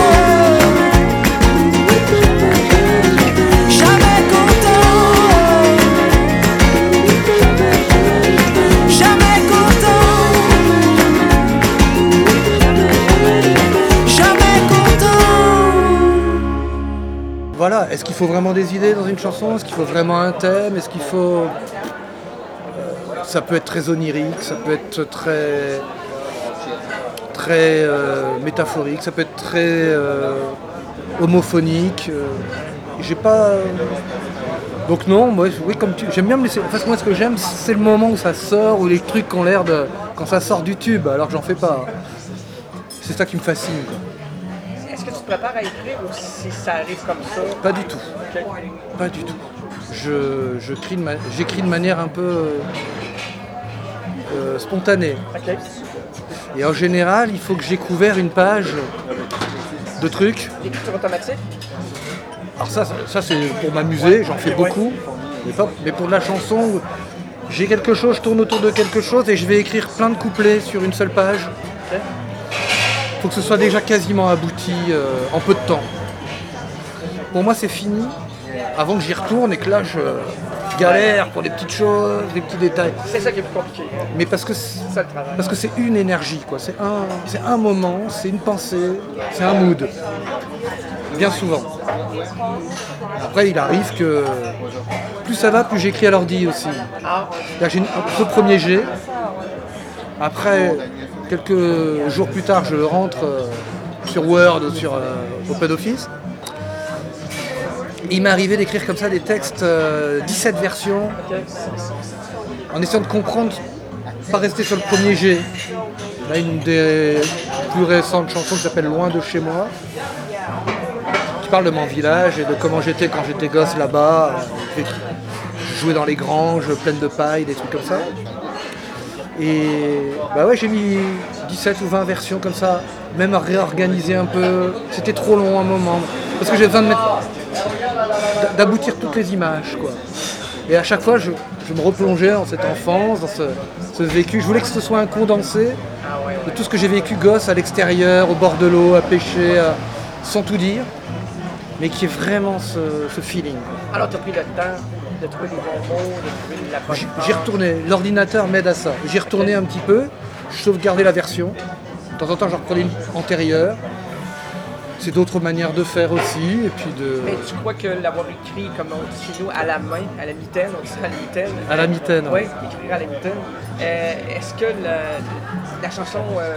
voilà, est-ce qu'il faut vraiment des idées dans une chanson? Est-ce qu'il faut vraiment un thème? Est-ce qu'il faut... ça peut être très onirique, ça peut être très métaphorique, ça peut être très homophonique. J'ai pas... Donc non, moi, oui, comme tu... J'aime bien me laisser... En fait, moi, ce que j'aime, c'est le moment où ça sort, où les trucs ont l'air de... Quand ça sort du tube, alors que j'en fais pas. C'est ça qui me fascine, quoi. Est-ce que tu te prépares à écrire ou si ça arrive comme ça? Pas du tout. Okay. Pas du tout. J'écris de manière un peu spontanée. Okay. Et en général, il faut que j'ai couvert une page de trucs. L'écriture automatique? Alors ça c'est pour m'amuser, j'en fais beaucoup. Mais pour la chanson, j'ai quelque chose, je tourne autour de quelque chose et je vais écrire plein de couplets sur une seule page. Okay. Faut que ce soit déjà quasiment abouti en peu de temps. Pour moi, c'est fini avant que j'y retourne et que là, je galère pour des petites choses, des petits détails. C'est ça qui est plus compliqué. Mais parce que c'est une énergie, quoi. C'est un moment, c'est une pensée, c'est un mood. Bien souvent. Après, il arrive que plus ça va, plus j'écris à l'ordi aussi. Là, j'ai ce premier jet. Après, quelques jours plus tard, je rentre sur Word, sur OpenOffice. il m'est arrivé d'écrire comme ça des textes, 17 versions, en essayant de comprendre, pas rester sur le premier jet. Là, une des plus récentes chansons qui s'appelle Loin de chez moi, qui parle de mon village et de comment j'étais quand j'étais gosse là-bas. Je jouais dans les granges pleines de paille, des trucs comme ça. Et bah ouais, j'ai mis 17 ou 20 versions comme ça, même à réorganiser un peu. C'était trop long à un moment, parce que j'ai besoin d'aboutir toutes les images, quoi. Et à chaque fois, je me replongeais dans cette enfance, dans ce vécu. Je voulais que ce soit un condensé de tout ce que j'ai vécu gosse à l'extérieur, au bord de l'eau, à pêcher, sans tout dire, mais qui est vraiment ce feeling. Alors, tu as pris le temps de trouver les bons mots, de trouver la bonne J'y retournais. L'ordinateur m'aide à ça. J'y retournais un petit peu. Je sauvegardais la version. De temps en temps, j'en reprenais une antérieure. C'est d'autres manières de faire aussi. Et puis Mais tu crois que l'avoir écrit, comme on dit chez nous, à la main, à la mitaine, on dit ça à la mitaine? À la mitaine. Oui, écrire à la mitaine. Est-ce que la chanson...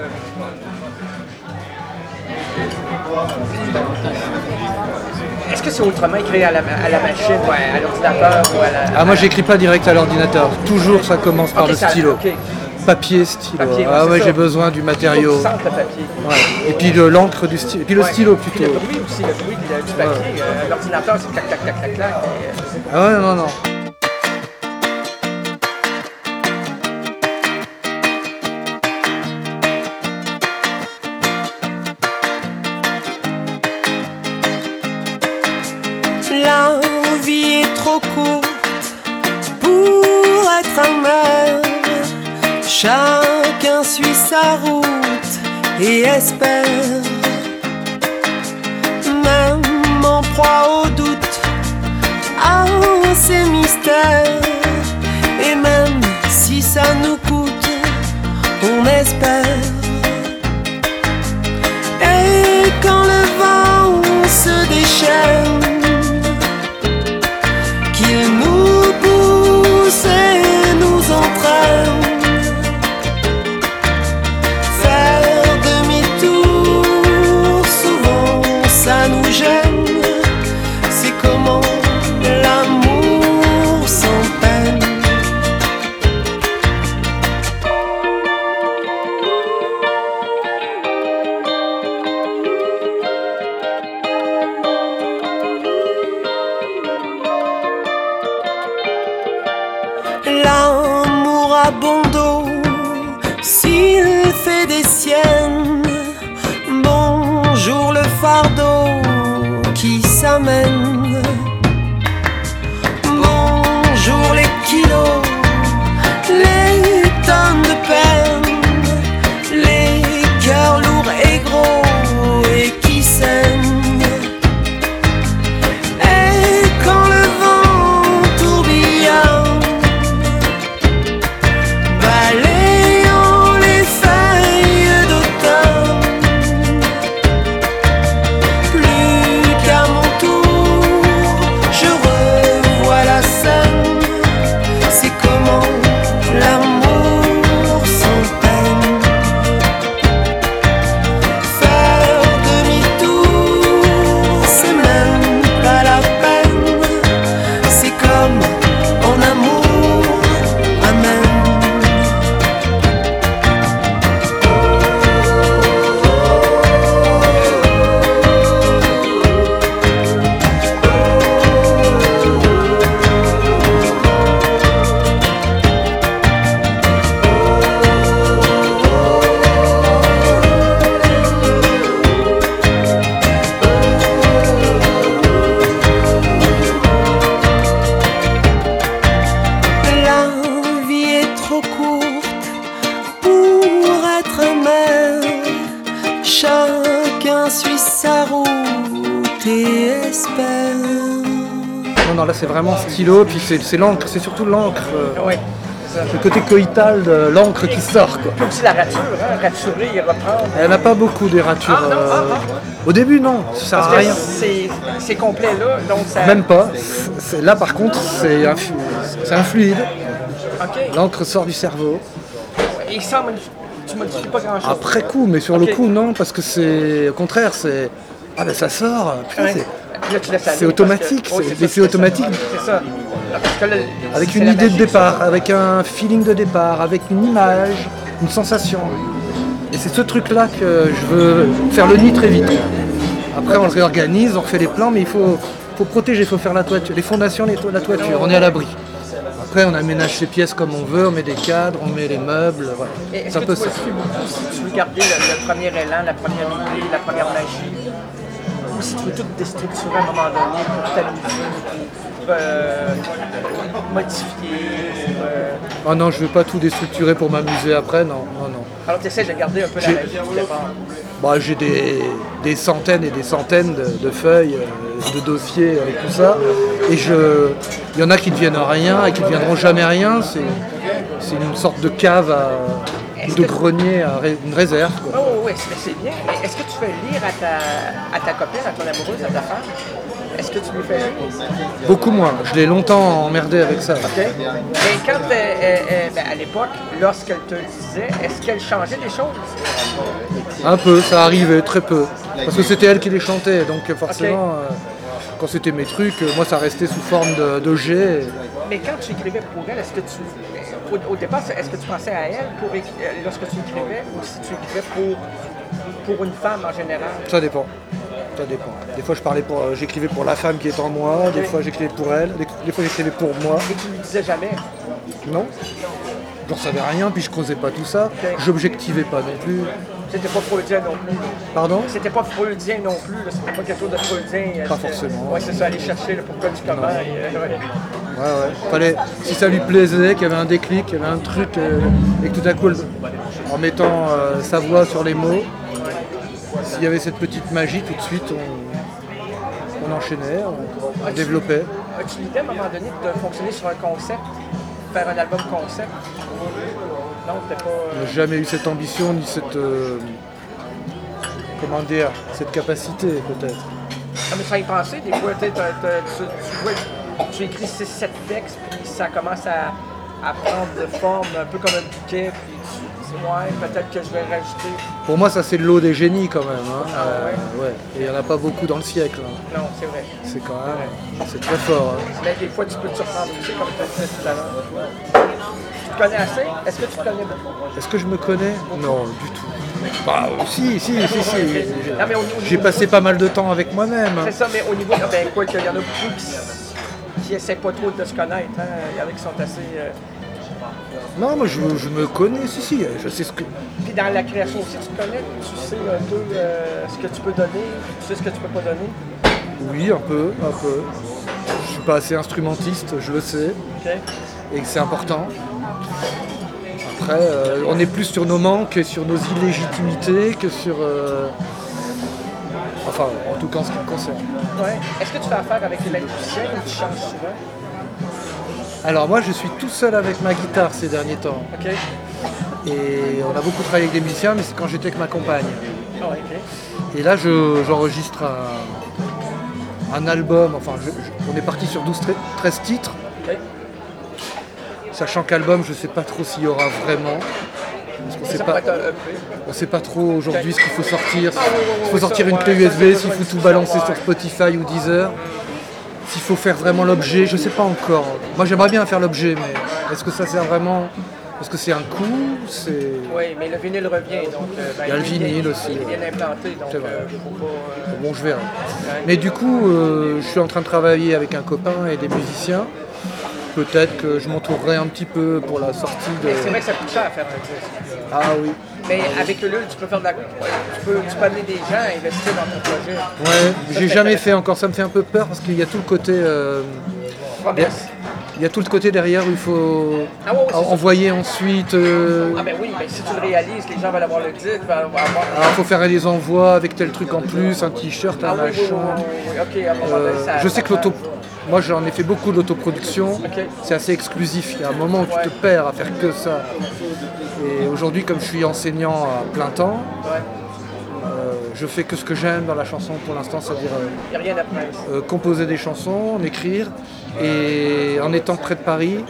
Est-ce que c'est autrement écrit à la machine ou à l'ordinateur ou à la... Ah, moi, j'écris pas direct à l'ordinateur. Toujours, ça commence par le stylo. Okay. Papier, stylo. Papier, ah ouais, ça. j'ai besoin du matériau. Faut que tu sentes le papier. Ouais. Et puis de l'encre du stylo. Et puis le stylo plutôt. Puis le bruit aussi, le bruit du papier. L'ordinateur, c'est clac, clac, clac, clac, clac. Ah ouais, non. La vie est trop courte pour être amer. Chacun suit sa route et espère. Même en proie au doute, à ces mystères. Et même si ça nous coûte, on espère. Et quand le vent se déchaîne, qu'il nous pousse et nous entraîne. Faire demi-tour, souvent ça nous gêne. C'est comment l'amour sans peine. L'amour a bon dos s'il fait des siennes. Bonjour le fardeau qui s'amène. Bonjour les kilos, les tonnes de peine, les cœurs lourds et gros et qui saignent. Et quand le vent tourbillonne, balayant les feuilles d'automne, plus qu'à mon tour, je revois la scène. C'est comment l'amour sans peine. Faire demi-tour, c'est même pas la peine. C'est comme en amour, amen. La vie est trop courte pour être amère. Chacun suit sa route et espère. Non, là c'est vraiment stylo, puis c'est l'encre, c'est surtout l'encre. Oui. Le côté coïtal de l'encre qui sort, quoi. Puis aussi la rature, hein, raturer et reprendre. Elle n'a pas beaucoup des ratures. Ah, non, Au début, non, ça sert Parce à que rien. c'est complet là, donc ça... Même pas. Là, par contre, c'est un fluide. OK. L'encre sort du cerveau. Et sans tu modifies pas grand-chose. Après coup, mais sur le coup, non, parce que c'est... Au contraire, c'est... Ah ben ça sort. Putain, Ouais. c'est... Là, tu laisses aller C'est automatique, parce que- mais c'est automatique. C'est ça. Parce que là, Avec c'est une la idée de magie, départ, ça. avec un feeling de départ, avec une image, une sensation. Et c'est ce truc-là que je veux faire le nid très vite. Après, on le réorganise, on refait les plans, mais il faut protéger, il faut faire la toiture, les fondations, la toiture, on est à l'abri. Après, on aménage ses pièces comme on veut, on met des cadres, on met les meubles, voilà. Et est-ce C'est un que peu tu ça. vas suivre beaucoup si tu veux garder le premier élan, la première idée, la première magie, ou si tu veux tout déstructurer à un moment donné pour t'amuser, pour modifier, Ah non, je veux pas tout déstructurer pour m'amuser après, non. Alors tu essaies de garder un peu la magie du départ. Bah, j'ai des centaines et des centaines de feuilles, de dossiers avec tout ça. Et il y en a qui ne deviennent rien et qui ne deviendront jamais rien. C'est une sorte de cave ou de grenier, une réserve, quoi. Oh oui, c'est bien. Mais est-ce que tu fais lire à ta copine, à ton amoureuse, à ta femme? Est-ce que tu lui fais lire? Beaucoup moins. Je l'ai longtemps emmerdé avec ça. OK. Mais quand, à l'époque, lorsqu'elle te le disait, est-ce qu'elle changeait des choses? Un peu, ça arrivait, très peu. Parce que c'était elle qui les chantait, donc forcément, quand c'était mes trucs, moi ça restait sous forme de jet. Mais quand tu écrivais pour elle, est-ce que au départ, est-ce que tu pensais à elle lorsque tu écrivais, ou si tu écrivais pour une femme en général? Ça dépend. Des fois j'écrivais pour la femme qui est en moi, des fois j'écrivais pour elle, des fois j'écrivais pour moi. Et tu lui disais jamais? Non. J'en savais rien, puis je creusais pas tout ça. J'objectivais pas non plus. C'était pas freudien non plus. Pardon? C'était pas freudien non plus, là. C'était pas quelque chose de freudien. Pas forcément. Ouais, c'est ça, aller chercher le pourquoi du comment. Ouais. Fallait, si ça lui plaisait, qu'il y avait un déclic, qu'il y avait un truc, et que tout à coup, en mettant sa voix sur les mots, s'il y avait cette petite magie, tout de suite, on enchaînait, on développait. As-tu l'idée à un moment donné de fonctionner sur un concept, faire un album concept? Non, t'es pas... On n'a jamais eu cette ambition, ni cette... comment dire, cette capacité, peut-être. Non, mais sans y penser, des fois, tu écris 6-7 textes, puis ça commence à prendre de forme, un peu comme un bouquet, puis tu dis, ouais, peut-être que je vais rajouter. Pour moi, ça, c'est l'eau des génies, quand même. Hein. Ouais. Et il n'y en a pas beaucoup dans le siècle. Hein. Non, c'est vrai. C'est quand même... C'est très fort. Hein. Mais des fois, tu peux te surprendre aussi, comme tu as dit tout à l'heure. Tu te connais assez? Est-ce que tu te connais beaucoup? Est-ce que je me connais? Non, du tout. Bah, si. Non, mais J'ai passé pas mal de temps avec moi-même. C'est ça, mais au niveau... Ben, quoi qu'il y en a beaucoup qui essaient pas trop de se connaître. Hein? Il y en a qui sont assez... Non, moi je me connais, si, je sais ce que... Puis dans la création aussi, tu te connais? Tu sais un peu ce que tu peux donner, tu sais ce que tu peux pas donner? Oui, un peu. Je suis pas assez instrumentiste, je le sais. Okay. Et que c'est important. Après, on est plus sur nos manques que sur nos illégitimités, que sur... Enfin, en tout cas en ce qui me concerne. Ouais. Est-ce que tu fais affaire avec les musiciens ou tu changes souvent? Alors moi, je suis tout seul avec ma guitare ces derniers temps. OK. Et on a beaucoup travaillé avec des musiciens, mais c'est quand j'étais avec ma compagne. Ah ouais, OK. Et là, j'enregistre un album, enfin, on est parti sur 13 titres. Okay. Sachant qu'album, je ne sais pas trop s'il y aura vraiment. Parce qu'on ne sait pas trop aujourd'hui ce qu'il faut sortir. S'il faut sortir une clé USB, s'il faut tout balancer sur Spotify ou Deezer. S'il faut faire vraiment l'objet, je ne sais pas encore. Moi, j'aimerais bien faire l'objet, mais est-ce que ça sert vraiment? Est-ce que c'est un coup? Oui, mais le vinyle revient, donc... il y a le vinyle aussi. Il est bien implanté, donc faut pas... Bon, je verrai. Mais du coup, je suis en train de travailler avec un copain et des musiciens. Peut-être que je m'entourerai un petit peu pour la sortie de... Mais c'est vrai que ça coûte cher à faire un disque. Ah oui. Mais avec le LUL, tu peux faire de la... Tu peux amener des gens à investir dans ton projet. Ouais, j'ai jamais fait encore, ça me fait un peu peur parce qu'il y a tout le côté... Il y a tout le côté derrière où il faut envoyer ensuite... Ah ben oui, mais si tu le réalises, les gens veulent avoir le disque, il faut faire les envois avec tel truc en plus, un t-shirt, un machin. Oui. OK, à un moment donné, ça... Je sais que moi j'en ai fait beaucoup d'autoproduction, c'est assez exclusif, il y a un moment où tu te perds à faire que ça. Et aujourd'hui, comme je suis enseignant à plein temps, je fais que ce que j'aime dans la chanson pour l'instant, c'est-à-dire composer des chansons, en écrire, et en étant près de Paris,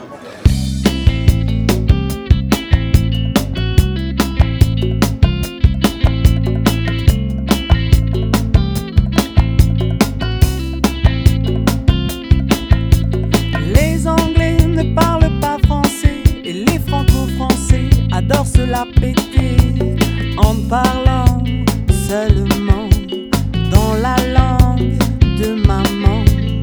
Français adorent se la péter en parlant seulement dans la langue de maman.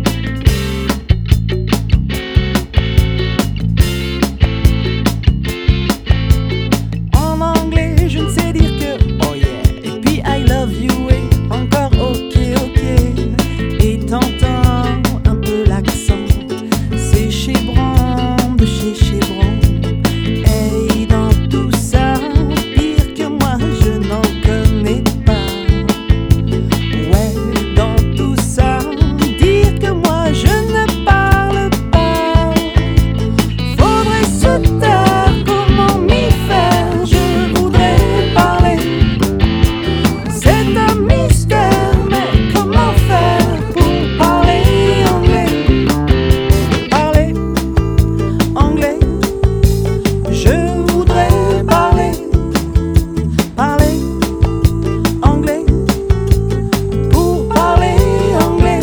En anglais, je ne sais dire que oh yeah, et puis I love you et encore ok ok. Et t'entends un peu l'accent, c'est chez Bran, de chez Bran. Et dans tout ça, pire que moi, je n'en connais pas. Ouais, dans tout ça, dire que moi, je ne parle pas. Faudrait se taire, comment m'y faire? Je voudrais parler. C'est un mystère, mais comment faire pour parler anglais? Parler anglais. Je voudrais parler anglais, pour parler anglais.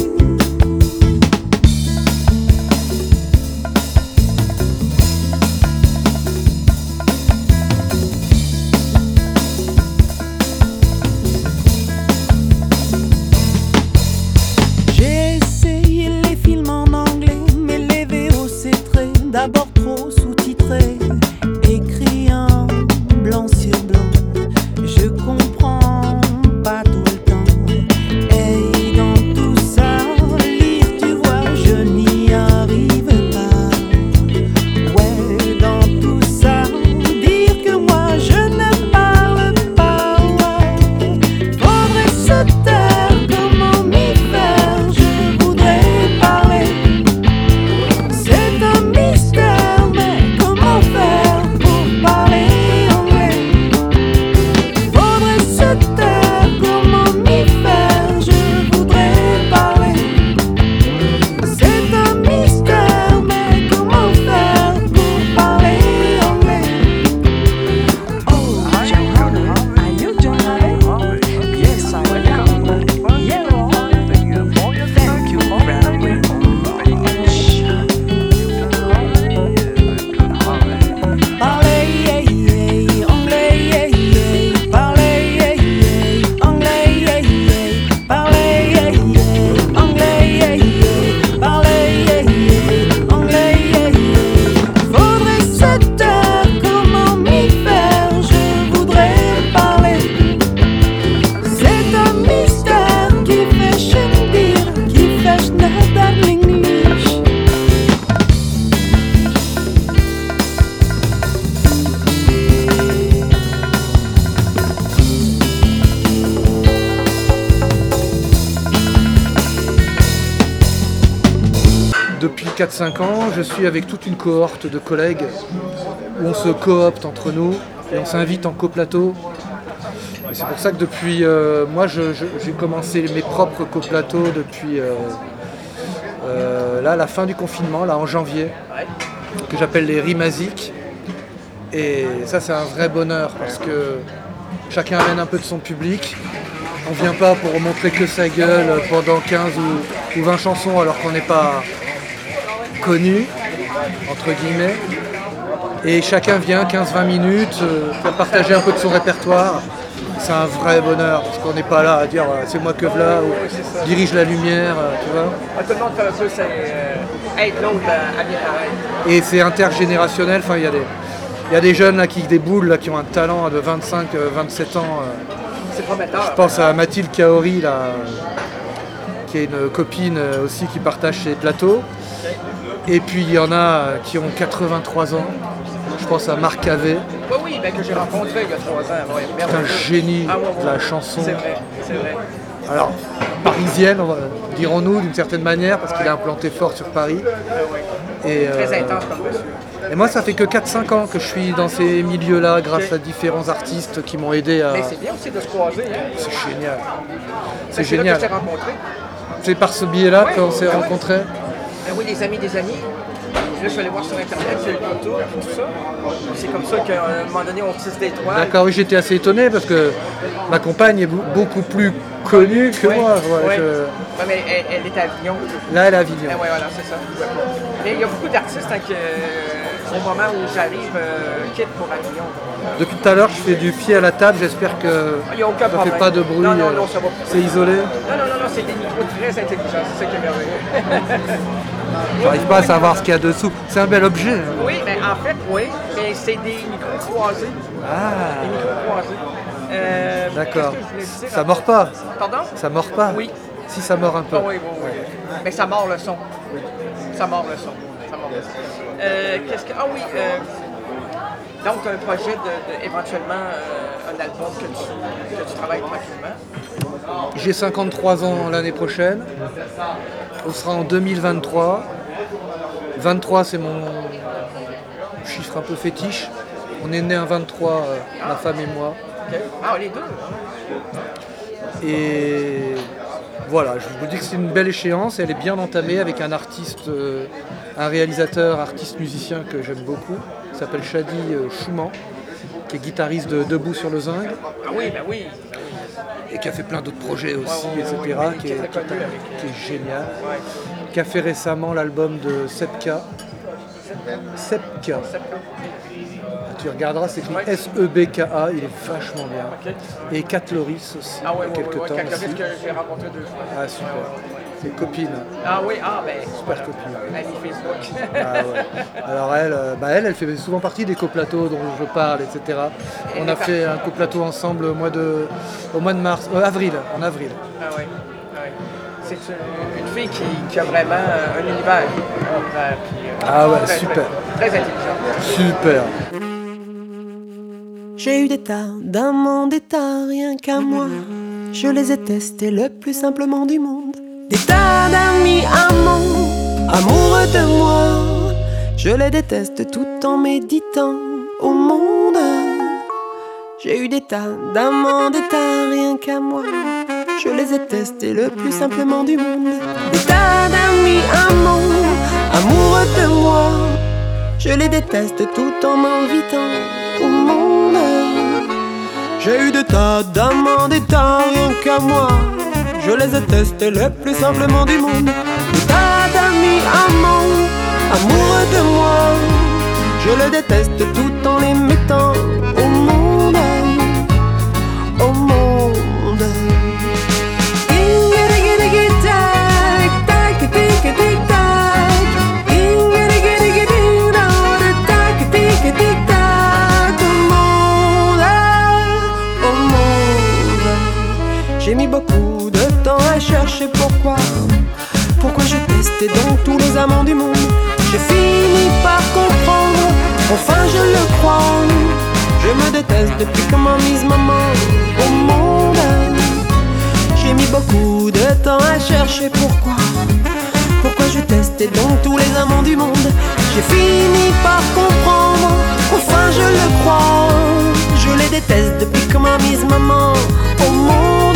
J'ai essayé les films en anglais, mais les VO c'est très d'abord trop sous-titré, écrit en blanc sur blanc. Je comprends pas tout le temps. Et dans tout ça, lire, tu vois, je n'y arrive pas. Ouais, dans tout ça, dire que moi je ne parle pas. Ouais. Faudrait se taire, comment m'y faire? Je voudrais parler. C'est un mystère, mais comment faire pour parler anglais? Faudrait se taire, comment m'y faire? Je voudrais parler. C'est un mystère, mais comment faire pour parler anglais? Oh, Johanna, are you Johanna? Yes, I am. Yeah, thank you very much. Parler anglais, parler anglais, parler anglais, parler anglais. Faudrait se taire, comment m'y faire? Je voudrais parler. C'est un mystère qui fait schendir, qui fait schneider l'English. Depuis 4-5 ans, je suis avec toute une cohorte de collègues où on se coopte entre nous et on s'invite en coplateau. Et c'est pour ça que depuis, moi j'ai commencé mes propres coplateaux depuis là, la fin du confinement, là en janvier, que j'appelle les Rimasiques. Et ça c'est un vrai bonheur parce que chacun amène un peu de son public. On vient pas pour montrer que sa gueule pendant 15 ou 20 chansons alors qu'on n'est pas connu, entre guillemets. Et chacun vient 15-20 minutes pour partager un peu de son répertoire. C'est un vrai bonheur parce qu'on n'est pas là à dire c'est moi que v'là ou dirige la lumière, tu vois. Tout le monde fait un peu être l'autre à bien pareil. Et c'est intergénérationnel, enfin il y a des jeunes là qui déboulent, là, qui ont un talent de 25-27 ans. C'est prometteur. Je pense à Mathilde Kaori, là, qui est une copine aussi qui partage ses plateaux. Et puis il y en a qui ont 83 ans. Je pense à Marc Cavé. Oui, que j'ai rencontré il y a 3 ans. Ouais, c'est un génie de la chanson. C'est vrai, c'est vrai. Alors, parisienne, dirons-nous, d'une certaine manière, parce qu'il est implanté fort sur Paris. Et, très intense comme monsieur. Et moi, ça fait que 4-5 ans que je suis dans ces milieux-là, grâce à différents artistes qui m'ont aidé à... Mais c'est bien aussi de se croiser. Hein? C'est génial. C'est génial. Là que je t'ai rencontré. C'est par ce biais-là qu'on s'est rencontrés. Ben oui, des amis des amis. Là, je suis allé voir sur Internet, sur le YouTube, tout ça. C'est comme ça qu'à un moment donné, on tisse des toiles. D'accord, oui, j'étais assez étonné parce que ma compagne est beaucoup plus connue que moi. Ouais, mais elle est à Avignon. Là, elle est à Avignon. Ouais, voilà, c'est ça. Mais il y a beaucoup d'artistes qui au moment où j'arrive, quitte pour Avignon. Depuis tout à l'heure, je fais du pied à la table. J'espère que Il n'y a aucun ça problème. fait pas de bruit. Non, ça va. C'est isolé. Non, c'est des micros très intelligents, c'est ça qui est merveilleux. J'arrive pas à savoir ce qu'il y a dessous. C'est un bel objet. Hein. Oui, mais en fait, oui, mais c'est des micros croisés. Ah, Des micros croisés. d'accord. Qu'est-ce que je voulais dire? Ça mord pas. Pardon? Ça mord pas. Oui. Si ça mord un peu. Ah oui. Mais ça mord le son. Ça mord le son. Qu'est-ce que... Ah oui, donc un projet éventuellement un album que tu travailles tranquillement. J'ai 53 ans l'année prochaine. On sera en 2023. 23, c'est mon chiffre un peu fétiche. On est né un 23, ma femme et moi. Okay. Ah, les deux. Et voilà, je vous dis que c'est une belle échéance. Elle est bien entamée avec un artiste, un réalisateur, artiste musicien que j'aime beaucoup. Il s'appelle Shadi Chouman, qui est guitariste de Debout sur le Zinc. Ah oui, ben oui. Et qui a fait plein d'autres projets aussi, etc. Qui est génial. Ouais. Qui a fait récemment l'album de Sepka. Tu regarderas, c'est écrit S-E-B-K-A, il est vachement bien. Okay. Et Kat Loris aussi, Ah oui, il y a quelques temps Kat Loris aussi. que j'ai rencontré 2 fois. Ah super, c'est copine. Ah oui, ben Super copine. Ami Facebook. Ah ouais. Alors elle fait souvent partie des coplateaux dont je parle, etc. On a fait un coplateau ensemble au mois de mars, avril. Ah oui. C'est une fille qui a vraiment un univers. Ah ouais, très, super. Très intelligente. Super. J'ai eu des tas d'amants, des tas rien qu'à moi. Je les ai testés le plus simplement du monde. Des tas d'amis amants, amoureux de moi. Je les déteste tout en méditant au monde. J'ai eu des tas d'amants, des tas rien qu'à moi. Je les ai testés le plus simplement du monde. Des tas d'amis amants, amoureux de moi. Je les déteste tout en m'invitant au monde. J'ai eu des tas d'amants, des tas rien qu'à moi. Je les ai testés le plus simplement du monde. Des tas d'amis amants, amoureux de moi. Je les déteste tout en les mettant au monde. Au monde. J'ai mis beaucoup de temps à chercher pourquoi je testais donc tous les amants du monde. J'ai fini par comprendre, enfin je le crois. Je me déteste depuis que m'a mise maman au monde. J'ai mis beaucoup de temps à chercher pourquoi je testais donc tous les amants du monde. J'ai fini par comprendre, enfin je le crois. Je les déteste depuis que m'a mise maman au monde.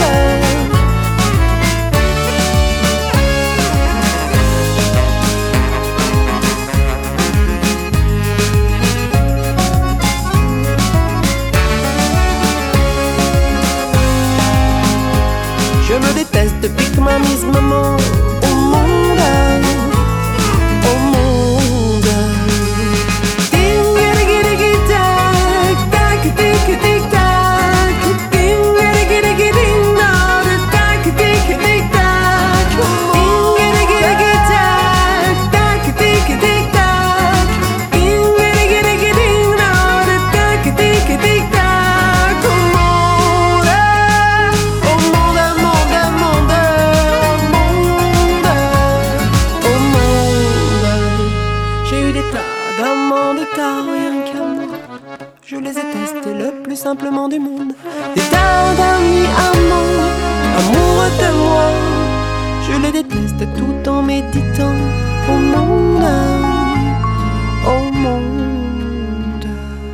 Je me déteste depuis que m'a mise maman au monde. Au monde. Je les ai testés le plus simplement du monde. Des tas d'amis amants, amoureux de moi. Je les déteste tout en méditant au monde. Au monde.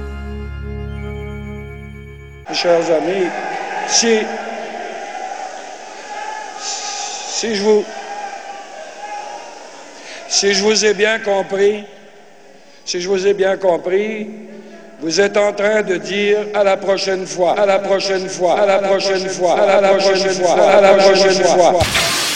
Chers amis, si je vous ai bien compris, vous êtes en train de dire à la prochaine fois, à la prochaine fois, à la prochaine fois, à la prochaine fois, à la prochaine fois.